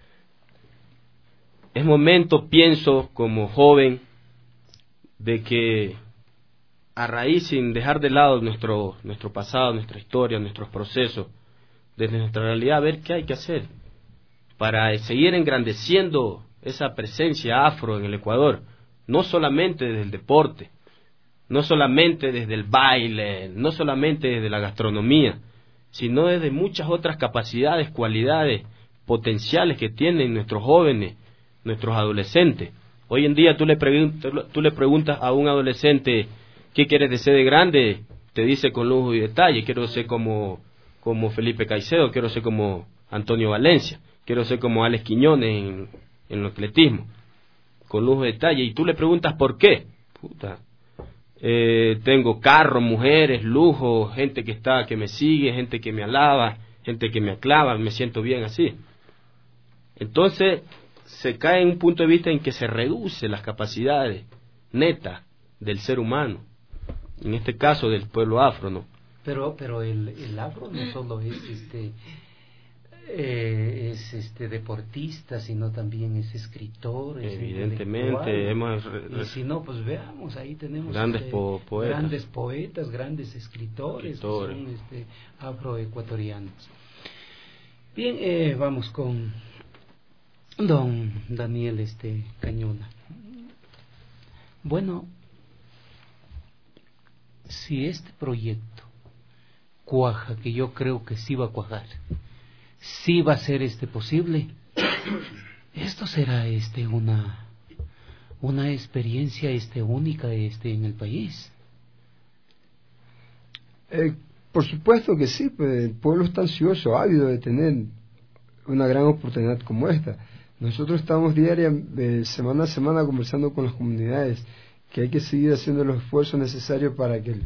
Speaker 4: Es momento, pienso, como joven, de que a raíz, sin dejar de lado nuestro, nuestro pasado, nuestra historia, nuestros procesos, desde nuestra realidad, ver qué hay que hacer para seguir engrandeciendo esa presencia afro en el Ecuador, no solamente desde el deporte, no solamente desde el baile, no solamente desde la gastronomía, sino desde muchas otras capacidades, cualidades, potenciales que tienen nuestros jóvenes, nuestros adolescentes. Hoy en día tú le, tú le preguntas a un adolescente ¿qué quieres de ser de grande? Te dice con lujo y detalle, quiero ser como, como Felipe Caicedo, quiero ser como Antonio Valencia, quiero ser como Alex Quiñones en, en el atletismo, con lujo y detalle. Y tú le preguntas ¿por qué? Puta, eh, tengo carro, mujeres, lujo, gente que está, que me sigue, gente que me alaba, gente que me aclama, me siento bien así. Entonces se cae en un punto de vista en que se reduce las capacidades netas del ser humano, en este caso del pueblo afro, ¿no?
Speaker 12: Pero pero el, el afro no solo es este eh, es este deportista, sino también es escritor, es
Speaker 4: evidentemente hemos
Speaker 12: y si no, pues veamos, ahí tenemos
Speaker 4: grandes
Speaker 12: este,
Speaker 4: po poetas.
Speaker 12: grandes poetas, grandes escritores,
Speaker 4: escritores.
Speaker 12: que son este, afroecuatorianos. Bien, eh, vamos con don Daniel este Cañona. Bueno, si este proyecto cuaja, que yo creo que sí va a cuajar, sí va a ser este posible, esto será este una una experiencia este única este en el país.
Speaker 13: Eh, por supuesto que sí, pues el pueblo está ansioso, ávido de tener una gran oportunidad como esta. Nosotros estamos diaria, eh, semana a semana, conversando con las comunidades que hay que seguir haciendo los esfuerzos necesarios para que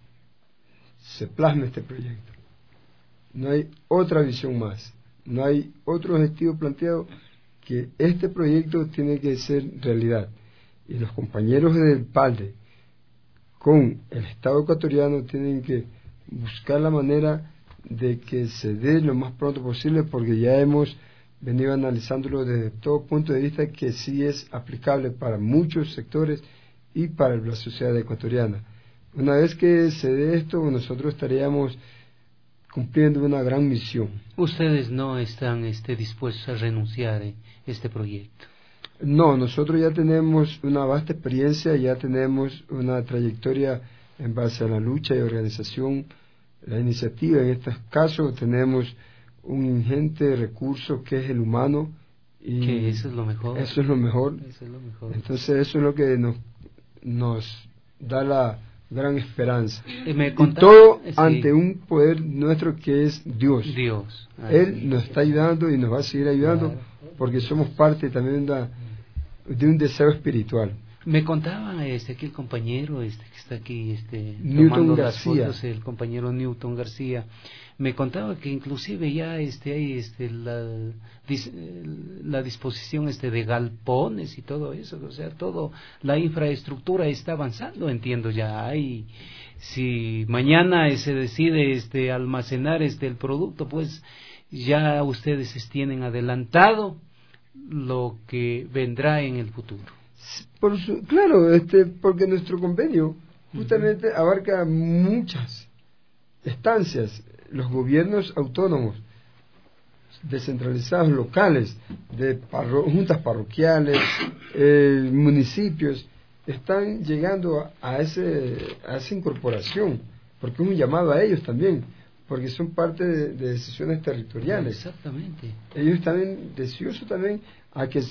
Speaker 13: se plasme este proyecto. No hay otra visión más, no hay otro objetivo planteado, que este proyecto tiene que ser realidad. Y los compañeros del P A L D E con el Estado ecuatoriano tienen que buscar la manera de que se dé lo más pronto posible, porque ya hemos venido analizándolo desde todo punto de vista que sí es aplicable para muchos sectores y para la sociedad ecuatoriana. Una vez que se dé esto, nosotros estaríamos cumpliendo una gran misión.
Speaker 12: ¿Ustedes no están este, dispuestos a renunciar a este proyecto?
Speaker 13: No, nosotros ya tenemos una vasta experiencia, ya tenemos una trayectoria en base a la lucha y organización, la iniciativa. En este caso tenemos un ingente recurso que es el humano, y
Speaker 12: que eso es lo mejor.
Speaker 13: Eso es lo mejor.
Speaker 12: Eso es lo mejor.
Speaker 13: Entonces eso es lo que nos, nos da la gran esperanza.
Speaker 12: Y, me
Speaker 13: y todo sí. ante un poder nuestro que es Dios.
Speaker 12: Dios.
Speaker 13: Ah, Él nos está ayudando y nos va a seguir ayudando, claro, porque somos parte también de, una, de un deseo espiritual.
Speaker 12: Me contaba este aquí el compañero este que está aquí este
Speaker 13: Newton García,
Speaker 12: fotos, el compañero Newton García, me contaba que inclusive ya este hay este la dis, la disposición este de galpones y todo eso, o sea, todo la infraestructura está avanzando, entiendo ya hay. Si mañana se decide este almacenar este el producto, pues ya ustedes tienen adelantado lo que vendrá en el futuro.
Speaker 13: Por su, claro, este, porque nuestro convenio justamente uh-huh. abarca muchas estancias, los gobiernos autónomos, descentralizados, locales, de parro, juntas parroquiales, eh, municipios, están llegando a, a, ese, a esa incorporación, porque es un llamado a ellos también, porque son parte de, de decisiones territoriales.
Speaker 12: Exactamente.
Speaker 13: Ellos están deseosos también a que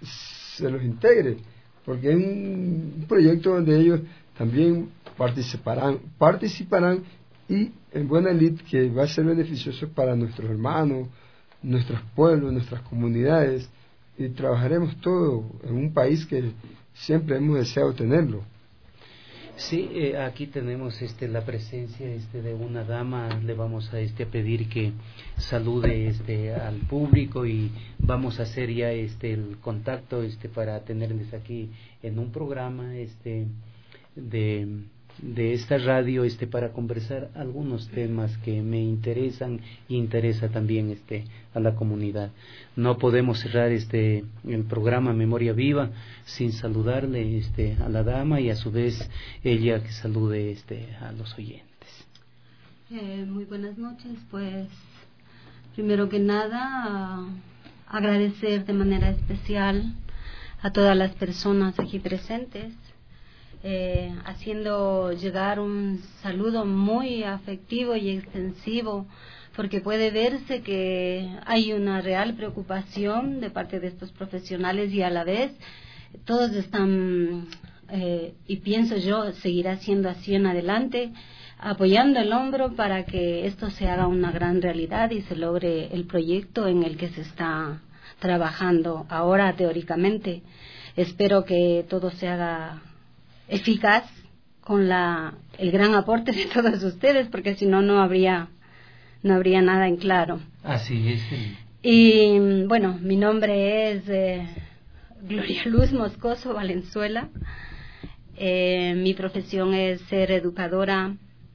Speaker 13: se los integre, porque es un proyecto donde ellos también participarán, participarán y en buena lid que va a ser beneficioso para nuestros hermanos, nuestros pueblos, nuestras comunidades, y trabajaremos todo en un país que siempre hemos deseado tenerlo.
Speaker 12: Sí, eh, aquí tenemos este la presencia este de una dama. Le vamos a este a pedir que salude este al público y vamos a hacer ya este el contacto este para tenerles aquí en un programa este de de esta radio este para conversar algunos temas que me interesan e interesa también este a la comunidad. No podemos cerrar este el programa Memoria Viva sin saludarle este a la dama y a su vez ella que salude este a los oyentes.
Speaker 18: Eh, muy buenas noches. Pues primero que nada agradecer de manera especial a todas las personas aquí presentes. Eh, haciendo llegar un saludo muy afectivo y extensivo, porque puede verse que hay una real preocupación de parte de estos profesionales y a la vez todos están, eh, y pienso yo, seguirá siendo así en adelante, apoyando el hombro para que esto se haga una gran realidad y se logre el proyecto en el que se está trabajando ahora teóricamente. Espero que todo se haga eficaz con la el gran aporte de todos ustedes, porque si no no habría no habría nada en claro.
Speaker 12: Así es.
Speaker 18: Y bueno, mi nombre es eh, Gloria Luz Moscoso Valenzuela. Eh, mi profesión es ser educadora.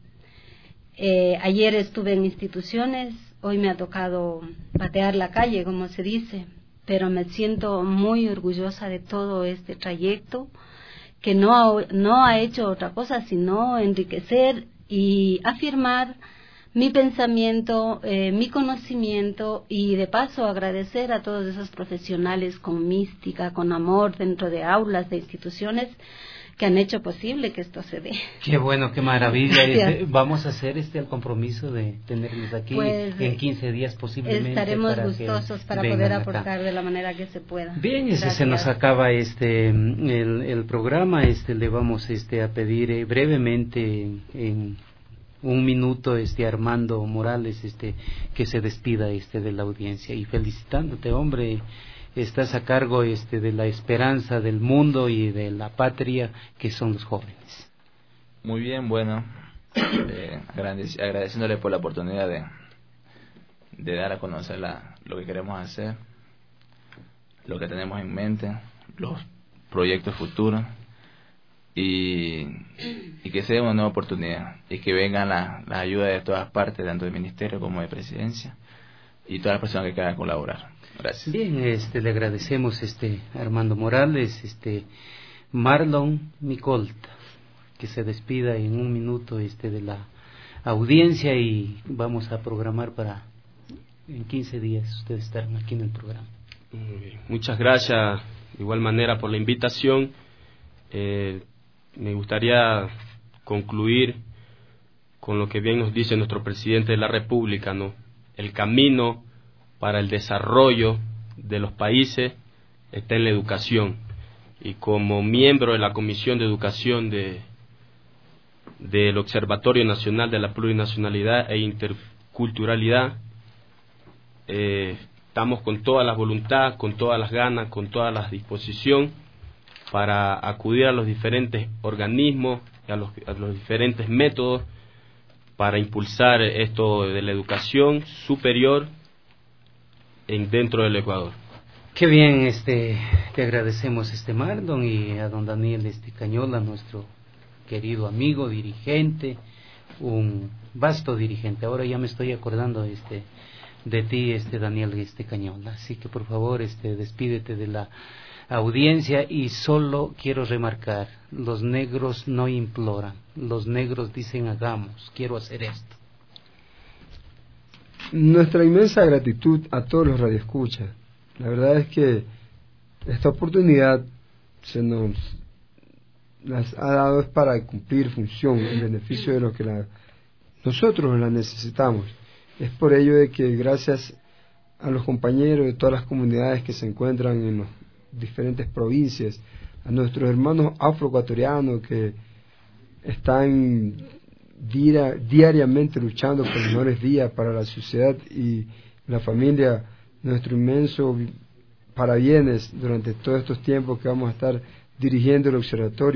Speaker 18: Eh, ayer estuve en instituciones, hoy me ha tocado patear la calle, como se dice, pero me siento muy orgullosa de todo este trayecto, que no ha, no ha hecho otra cosa sino enriquecer y afirmar mi pensamiento, eh, mi conocimiento y de paso agradecer a todos esos profesionales con mística, con amor dentro de aulas, de instituciones que han hecho posible que esto se dé.
Speaker 12: Qué bueno, qué maravilla. Este, vamos a hacer este el compromiso de tenerlos aquí pues, en quince días posiblemente.
Speaker 18: Estaremos para gustosos para poder aportar acá de la manera que se pueda.
Speaker 12: Bien, ese se nos acaba este el, el programa. Este le vamos este a pedir eh, brevemente en un minuto este Armando Morales este que se despida este de la audiencia y felicitándote, hombre. Estás a cargo este de la esperanza del mundo y de la patria que son los jóvenes.
Speaker 17: Muy bien, bueno, eh, agradeciéndole por la oportunidad de, de dar a conocer la, lo que queremos hacer, lo que tenemos en mente, los proyectos futuros y, y que sea una nueva oportunidad y que vengan las la ayudas de todas partes, tanto del Ministerio como de Presidencia y todas las personas que quieran colaborar. Gracias.
Speaker 12: Bien, este, le agradecemos este Armando Morales, este Marlon Micolta, que se despida en un minuto este de la audiencia y vamos a programar para en quince días ustedes estarán aquí en el programa.
Speaker 4: Muy bien. Muchas gracias de igual manera por la invitación. Eh, me gustaría concluir con lo que bien nos dice nuestro presidente de la República, ¿no? El camino para el desarrollo de los países está en la educación, y como miembro de la Comisión de Educación de del Observatorio Nacional de la Plurinacionalidad e Interculturalidad, eh, estamos con toda la voluntad, con todas las ganas, con toda la disposición para acudir a los diferentes organismos, a los, a los diferentes métodos para impulsar esto de la educación superior en dentro del Ecuador.
Speaker 12: Qué bien, este, te agradecemos este Marlon y a don Daniel este Cañola, nuestro querido amigo, dirigente, un vasto dirigente. Ahora ya me estoy acordando este de ti, este Daniel este Cañola. Así que por favor, este, despídete de la audiencia y solo quiero remarcar, los negros no imploran, los negros dicen hagamos, quiero hacer esto.
Speaker 13: Nuestra inmensa gratitud a todos los radioescuchas. La verdad es que esta oportunidad se nos las ha dado es para cumplir función en beneficio de los que la, nosotros la necesitamos. Es por ello de que gracias a los compañeros de todas las comunidades que se encuentran en las diferentes provincias, a nuestros hermanos afroecuatorianos que están Dira, diariamente luchando por mejores días para la sociedad y la familia, nuestro inmenso parabienes durante todos estos tiempos que vamos a estar dirigiendo el observatorio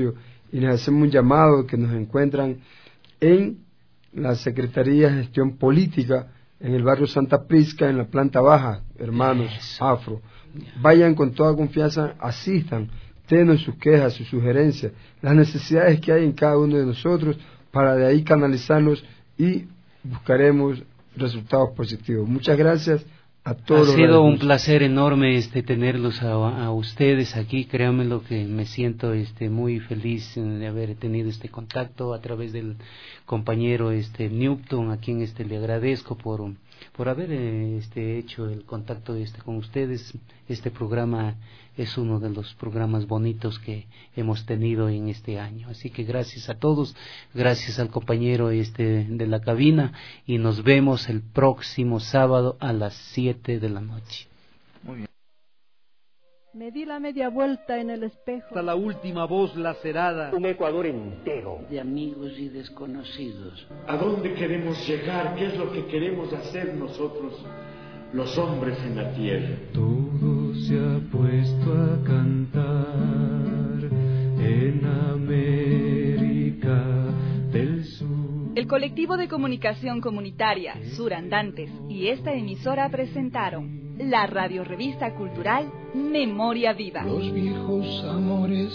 Speaker 13: y les hacemos un llamado que nos encuentran en la Secretaría de Gestión Política, en el barrio Santa Prisca, en la planta baja, hermanos afro. Vayan con toda confianza, asistan, denos sus quejas, sus sugerencias, las necesidades que hay en cada uno de nosotros, para de ahí canalizarlos y buscaremos resultados positivos. Muchas gracias a todos.
Speaker 12: Ha sido un placer enorme este tenerlos a, a ustedes aquí. Créanme lo que me siento este muy feliz de haber tenido este contacto a través del compañero este Newton, a quien este le agradezco por por haber este hecho el contacto este con ustedes. Este programa es uno de los programas bonitos que hemos tenido en este año. Así que gracias a todos, gracias al compañero este de la cabina, y nos vemos el próximo sábado a las siete de la noche.
Speaker 3: Muy bien.
Speaker 2: Me di la media vuelta en el espejo.
Speaker 3: Hasta la última voz lacerada.
Speaker 6: Un Ecuador entero.
Speaker 5: De amigos y desconocidos.
Speaker 6: ¿A dónde queremos llegar? ¿Qué es lo que queremos hacer nosotros, los hombres en la tierra?
Speaker 7: Todo se ha puesto a cantar en América del Sur.
Speaker 8: El colectivo de comunicación comunitaria Surandantes y esta emisora presentaron la radiorevista cultural Memoria Viva.
Speaker 9: Los viejos amores